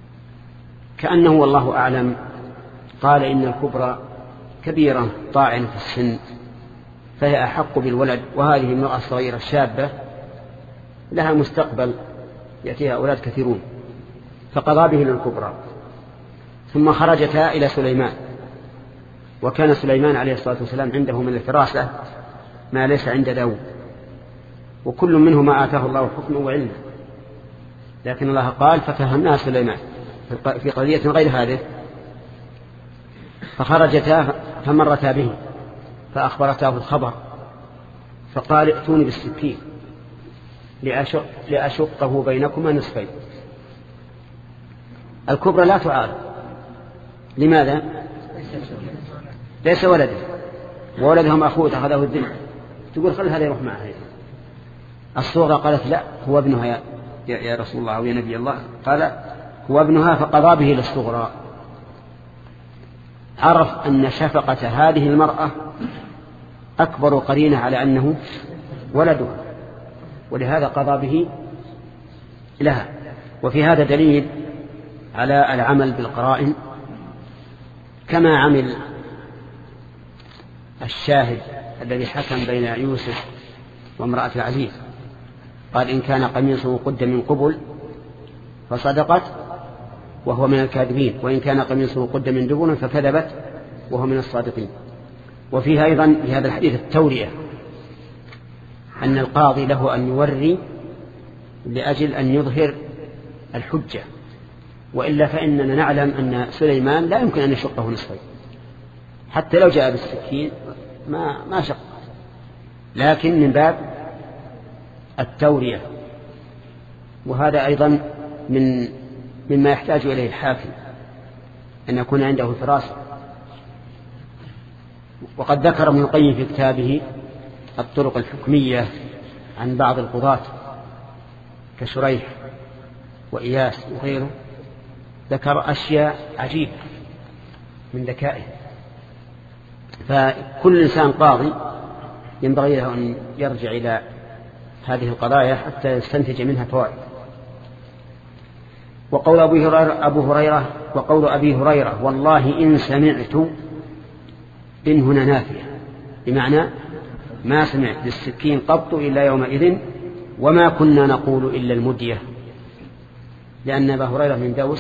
كأنه والله أعلم قال إن الكبرى كبيرة طاعنة في السن فهي أحق بالولد، وهذه المرأة الصغيرة الشابة لها مستقبل يأتيها أولاد كثيرون، فقضى به للكبرى. ثم خرجتا إلى سليمان، وكان سليمان عليه الصلاة والسلام عنده من الفراسة ما ليس عند داود، وكل منهما آتاه الله حكمه وعلمه، لكن الله قال ففهمناها سليمان في قضية غير هذه. فخرجتا فمرتا به فأخبرتاه الخبر، فقال ائتوني بالسكين لأشق لأشقه بينكما نصفين. الكبرى لا تعارض. لماذا؟ ليس ولده، وولدهم أخوه أخذه الذمة، تقول خل هذا يروح معه. الصغرى قالت لا هو ابنها يا, يا رسول الله ويا نبي الله، قال هو ابنها، فقضى به للصغرى. عرف أن شفقة هذه المرأة أكبر قرينة على أنه ولدها، ولهذا قضى به لها. وفي هذا دليل على العمل بالقرائن، كما عمل الشاهد الذي حكم بين يوسف وامرأة العزيز، قال إن كان قميصه قد من قبل فصدقت وهو من الكاذبين، وإن كان قميصه قد من دبر فكذبت وهو من الصادقين. وفيها أيضا في هذا الحديث التورية، أن القاضي له أن يوري لأجل أن يظهر الحجة، وإلا فإننا نعلم أن سليمان لا يمكن أن يشقه نصفين، حتى لو جاء بالسكين ما ما شق، لكن من باب التورية. وهذا أيضا من مما يحتاج إليه الحاكم، أن يكون عنده فراسة. وقد ذكر ابن القيم في كتابه الطرق الحكمية عن بعض القضاة كشريح وإياس وغيره، ذكر أشياء عجيبة من ذكائه. فكل إنسان قاضي ينبغي له أن يرجع إلى هذه القضايا حتى يستنتج منها فوائد. وقول أبو هريرة, أبو هريرة وقول أبي هريرة والله إن سمعت، إن هنا نافية، بمعنى ما سمعت بالسكين قط إلا يومئذ، وما كنا نقول إلا المدية، لأن أبا هريرة من دوس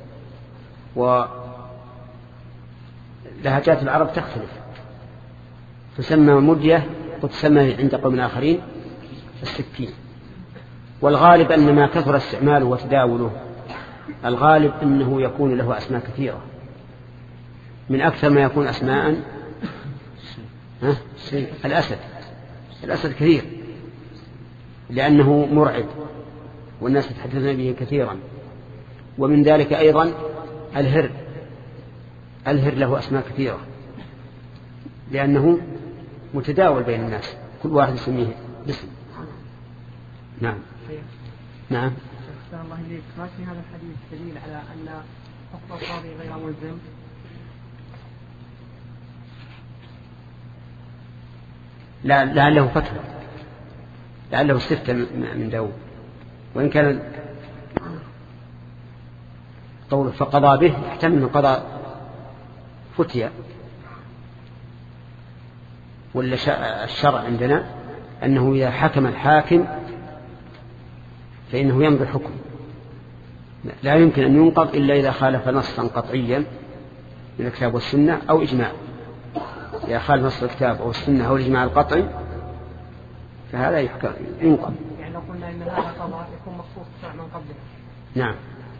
ولهجات العرب تختلف، تسمى مدية وتسمى عند قوم آخرين السكين. والغالب أن ما كثر استعماله وتداوله الغالب أنه يكون له أسماء كثيرة، من أكثر ما يكون أسماء ها؟ الأسد. الأسد كثير لأنه مرعب والناس يتحدثون به كثيرا. ومن ذلك أيضا الهر، الهر له أسماء كثيرة لأنه متداول بين الناس، كل واحد يسميه باسم. نعم نعم. الله إليك، ما في هذا الحديث دليل على أن حكم القاضي غير ملزم؟ لا، لعله فتوى، لعله استفتى من داود، وإن كان قوله فقضى به يحتمل من قضى فتية. ولا الشرع عندنا أنه إذا حكم الحاكم فإنه يمضي الحكم، لا يمكن أن ينقض إلا إذا خالف نصا قطعيا من الكتاب والسنة أو إجماع. إذا خالف نص الكتاب أو السنة أو الإجماع القطعي فهذا يحكم ينقض. يعني لو قلنا إن هذا قضاء يكون مخصوص من قبله. نعم.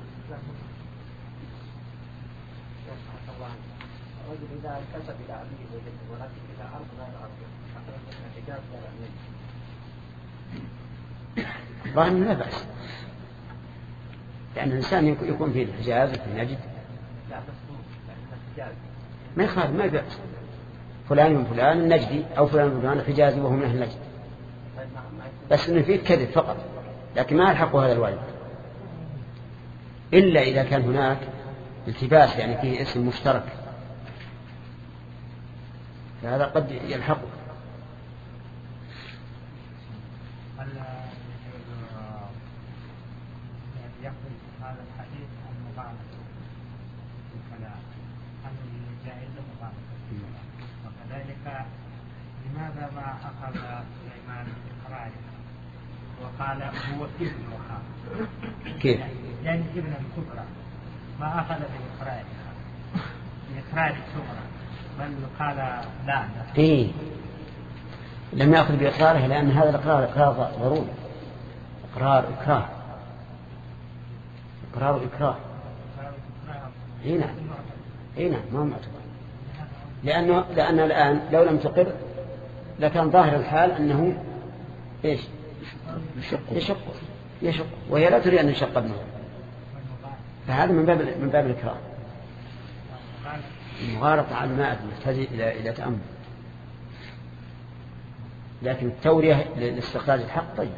الرجل إذا انتسب إلى أبيه وجده ولكن إذا أرض غير أرضه حتى يكون الحجاب لا يعنيه. ظاهر لا بأس، لأن الإنسان يكون فيه الحجاز وفي النجد لا بس الحجاز ما يخالف، ما بأس. فلان من فلان النجدي أو فلان من فلان الحجازي وهم من أهل النجد، بس إنه فيه كذب فقط، لكن ما يلحق هذا الوالد إلا إذا كان هناك التباس، يعني فيه اسم مشترك، فهذا قد يلحقه. يقبل هذا الحديث المبالغة قال هو ابن وهاب. كيف؟ يعني ابن الكبرى ما أخذ بإقرارها بإقرار الصغرى بل قال لا. إيه لم يأخذ بإقراره لأن هذا الإقرار إقرار ضروري، إقرار إكراه، إقرار إكراه. هنا هنا ما معتبر، لأنه لأن الآن لو لم تقر لكان ظاهر الحال أنه إيش يشق يشق وهي لا تريد أن يشق ابنه، فهذا من باب من باب الإكراه. المغارقة على الماء يحتاج إلى إلى تأمل، لكن التورية لاستخراج الحق طيب.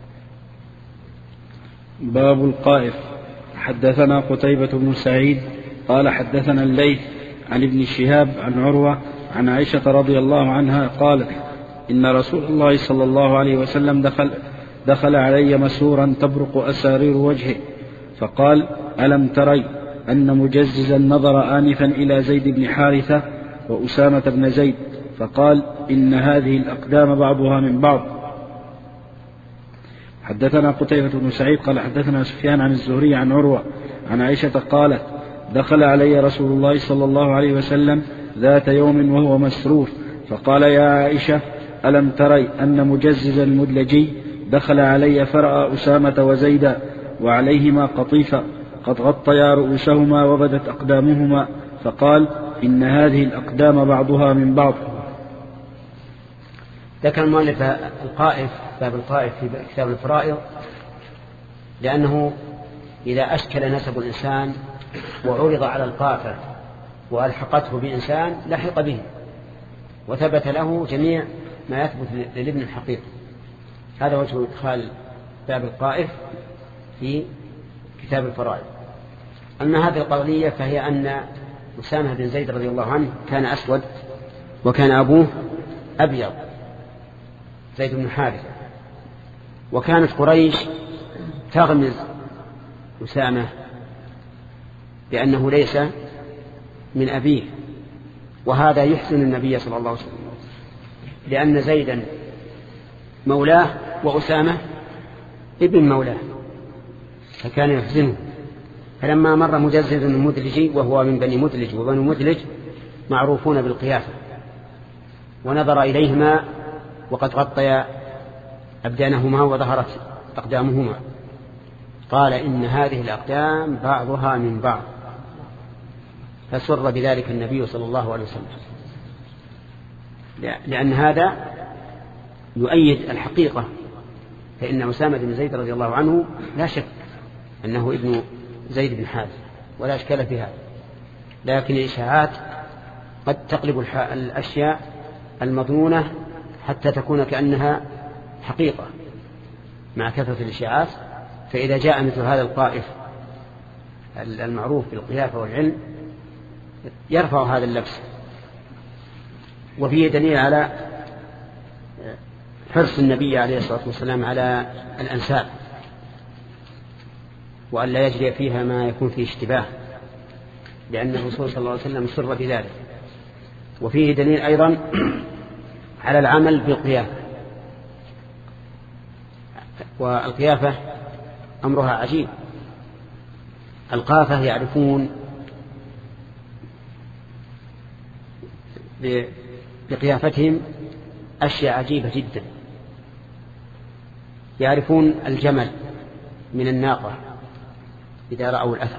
باب القائف. حدثنا قتيبة بن سعيد قال حدثنا الليث عن ابن شهاب عن عروة عن عائشة رضي الله عنها قالت إن رسول الله صلى الله عليه وسلم دخل, دخل علي مسورا تبرق أسارير وجهه فقال ألم تري أن مجززا نظر آنفا إلى زيد بن حارثة وأسامة بن زيد فقال إن هذه الأقدام بعضها من بعض. حدثنا قتيبة بن سعيد قال حدثنا سفيان عن الزهري عن عروة عن عائشة قالت دخل علي رسول الله صلى الله عليه وسلم ذات يوم وهو مسرور فقال يا عائشة ألم تري أن مجززا المدلجي دخل علي فرأى أسامة وزيدا وعليهما قطيفة قد غطيا رؤوسهما وبدت أقدامهما فقال إن هذه الأقدام بعضها من بعض. ذكر المؤلف القائف باب القائف في كتاب الفرائض لأنه إذا أشكل نسب الإنسان وعرض على القافة وألحقته بإنسان لحق به وثبت له جميع ما يثبت للابن الحقيقي. هذا وجه إدخال باب القائف في كتاب الفرائض. أما هذه القضية فهي أن أسامة بن زيد رضي الله عنه كان أسود وكان أبوه أبيض زيد بن حارثة، وكانت قريش تغمز أسامة بأنه ليس من أبيه، وهذا يحزن النبي صلى الله عليه وسلم لأن زيدا مولاه وأسامة ابن مولاه فكان يحزنه. فلما مر مجزز المدلجي وهو من بني مدلج وبني مدلج معروفون بالقيافة ونظر إليهما وقد غطيا أبدانهما وظهرت أقدامهما قال إن هذه الأقدام بعضها من بعض فسر بذلك النبي صلى الله عليه وسلم لأن هذا يؤيد الحقيقة، فإن أسامة بن زيد رضي الله عنه لا شك أنه ابن زيد بن حارثة ولا أشكال في هذا، لكن الإشاعات قد تقلب الأشياء المظنونة حتى تكون كأنها حقيقة مع كثرة الإشاعات. فإذا جاء مثل هذا القائف المعروف بالقيافة والعلم يرفع هذا اللبس. وفيه دليل على حرص النبي عليه الصلاة والسلام على الأنساب وأن لا يجري فيها ما يكون فيه اشتباه، لأن الرسول صلى الله عليه وسلم سر بذلك. وفيه دليل أيضا على العمل بالقيافة، والقيافة أمرها عجيب. القافة يعرفون بقيافتهم أشياء عجيبة جدا. يعرفون الجمل من الناقة إذا رأوا الأثر،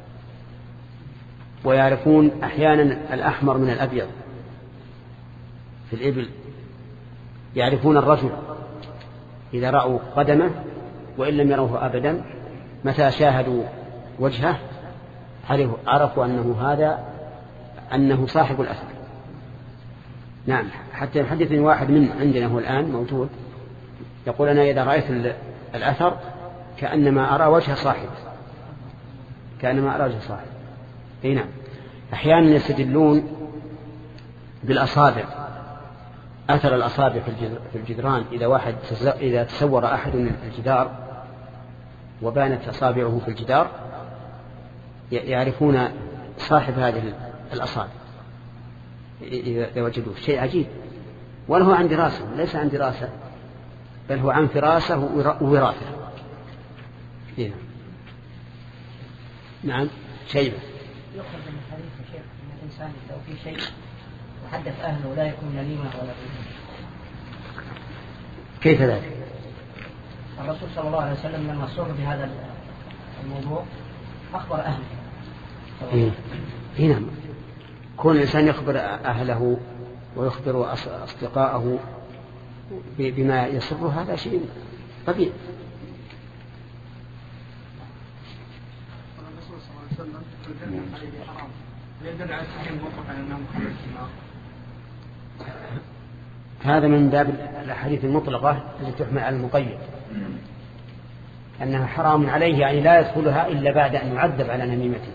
ويعرفون أحيانا الأحمر من الأبيض في الإبل، يعرفون الرجل إذا رأوا قدمه وإن لم يروه أبدا متى شاهدوا وجهه عرفوا أنه هذا أنه صاحب الأثر. نعم، حتى يحدثني واحد من عندنا هو الآن موجود يقول أنا إذا رأيت الأثر كأنما أرى وجه صاحب كأنما أرى وجه صاحب. أي نعم. أحيانا يستدلون بالأصابع، أثر الأصابع في الجدران. إذا واحد إذا تصور أحد الجدار وبانت أصابعه في الجدار يعرفون صاحب هذه الأصابع إذا وجدوه. شيء عجيب، وله عن دراسة ليس عن دراسة بل هو عن فراسة ووراثة. هنا. نعم شيبة. يخرج من الحديث يا شيخ أن الإنسان لو في شيء وحدث أهله لا يكون نميمة ولا غيبة. كيف ذلك؟ الرسول صلى الله عليه وسلم لما سر بهذا الموضوع أخبر أهله. إيه. هنا كون الإنسان يخبر أهله ويخبر أصدقائه بما يسر هذا شيء طبيعي. الرسول صلى الله عليه وسلم الجنة عليه حرام ويدل على التحريم المطلق على أنه مخرج النار. هذا من باب الأحاديث المطلقة التي تحمل على المقيد أنها حرام عليه، يعني لا يدخلها إلا بعد أن يعذب على نميمته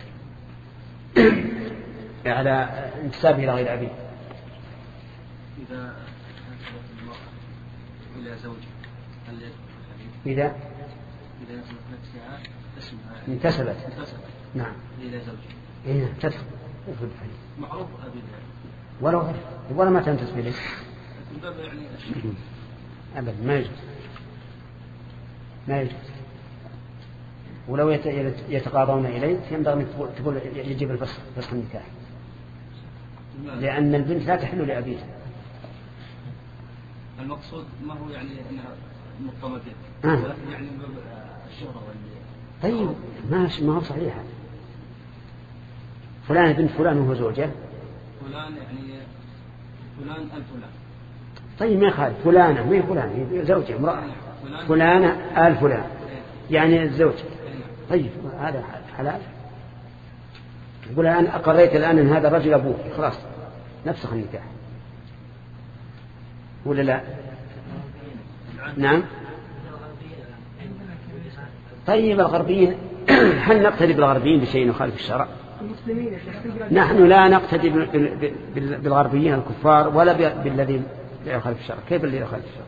على انتسابه إلى غير أبيه. إذا انتسبت المرأة إلى زوجها هل يدخل الحديث؟ إذا إذا نسبت نفسها اسمها انتسبت انتسبت نعم إلى زوجها إيه تدخل تدخل الحديث معروف أبي ولو ولا ما تنتسب إليه يعني أبدا ما يجوز ما يجوز. ولو يتقاضون إليه ينبغي تقول يجب الفسخ فسخ النكاح، لأن البنت لا تحل لأبيها. المقصود ما هو يعني أنها مطمئنة آه. ولكن يعني الشهرة طيب ما ما هو صحيح. فلان بنت فلان وهو زوجه فلان يعني فلان الفلان. طيب ما يخالف فلانة ما هي فلان زوجة امرأة فلانة آل فلان يعني الزوج. طيب هذا حلال. يقول أنا أقريت الآن أن هذا الرجل أبوه خلاص نفسخ النكاح ولا لا؟ نعم. طيب الغربيين هل نقتدي بالغربيين بشيء يخالف الشرع؟ نحن لا نقتدي بالغربيين الكفار ولا بالذي لا يخالف الشرع. كيف اللي يخالف الشرع؟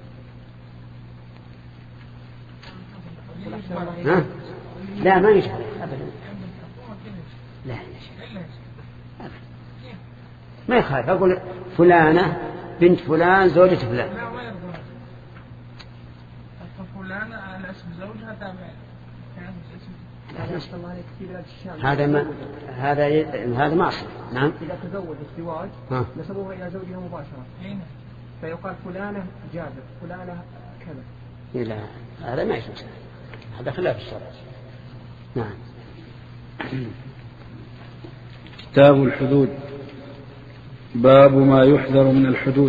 ها؟ لا ما يشهد أبدا. لا يشهد أبدا. ما يخالف. أقول فلانة بنت فلان زوجة فلان. فلانة على اسم زوجها تابع. هذا ما هذا ي... هذا معصية. نعم. إذا تزوج الزواج نسبوها إلى زوجها مباشرة فيقال فلانة جابر فلانة كذا. لا هذا ما يجوز. هذا خلاف الشرع. نعم. كتاب الحدود. باب ما يحذر من الحدود.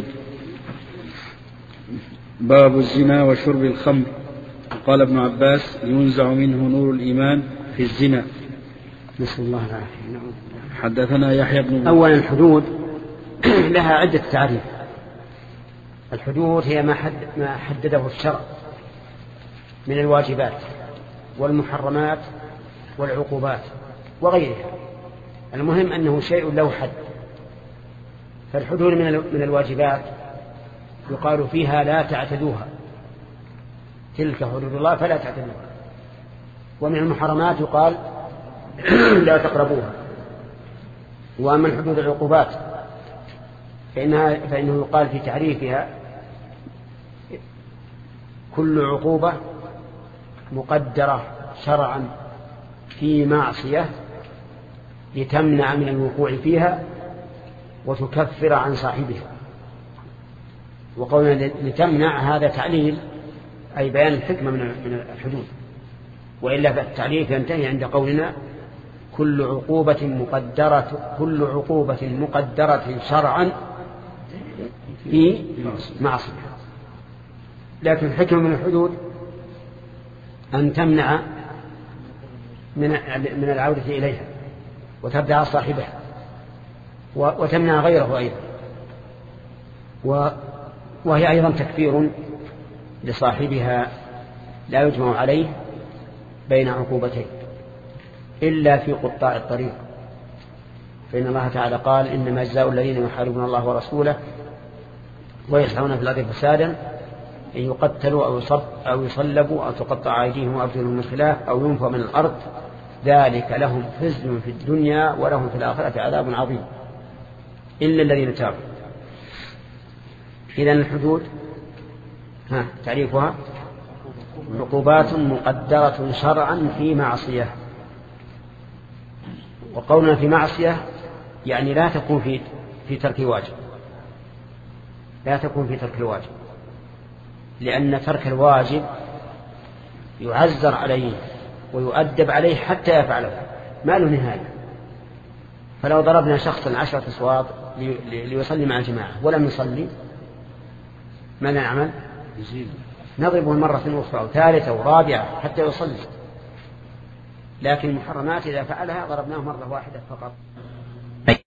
باب الزنا وشرب الخمر. قال ابن عباس ينزع منه نور الإيمان في الزنا. نسأل الله العافية. حدثنا يحيى بن أولا الحدود لها عدة تعريف. الحدود هي ما, حد ما حدده الشرع من الواجبات والمحرمات والعقوبات وغيرها. المهم أنه شيء له حد. فالحدود من الواجبات يقال فيها لا تعتدوها تلك حدود الله فلا تعتدوها. ومن المحرمات يقال لا تقربوها. ومن حدود العقوبات فإنها فإنه يقال في تعريفها كل عقوبة مقدرة شرعا في معصية لتمنع من الوقوع فيها وتكفر عن صاحبها. وقولنا لتمنع هذا تعليل أي بيان الحكمة من الحدود، وإلا فالتعليل ينتهي عند قولنا كل عقوبة مقدرة كل عقوبة مقدرة شرعا في معصية. لكن الحكمة من الحدود أن تمنع من من العودة إليها وتبدأ صاحبها وتمنع غيره أيضا، وهي أيضا تكفير لصاحبها لا يجمع عليه بين عقوبتين إلا في قطاع الطريق. فإن الله تعالى قال إنما جزاء الذين يحاربون الله ورسوله ويسعون في الأرض فسادا أن يقتلوا أو يصب أو يصلبوا أو تقطع أيديهم وأرجلهم من خلاف أو ينفوا من الأرض ذلك لهم خزي في الدنيا ولهم في الآخرة عذاب عظيم إلا الذين تابوا. إذن الحدود ها تعريفها عقوبات مقدرة شرعا في معصية. وقولنا في معصية يعني لا تكون في في ترك الواجب، لا تكون في ترك الواجب، لأن ترك الواجب يعزر عليه ويؤدب عليه حتى يفعله، ما له نهاية. فلو ضربنا شخصا عشرة أصوات ليصلي مع الجماعة ولم يصلي ماذا نعمل؟ نضربه مرة أخرى وثالثة ورابعة حتى يصلي. لكن المحرمات إذا فعلها ضربناه مرة واحدة فقط.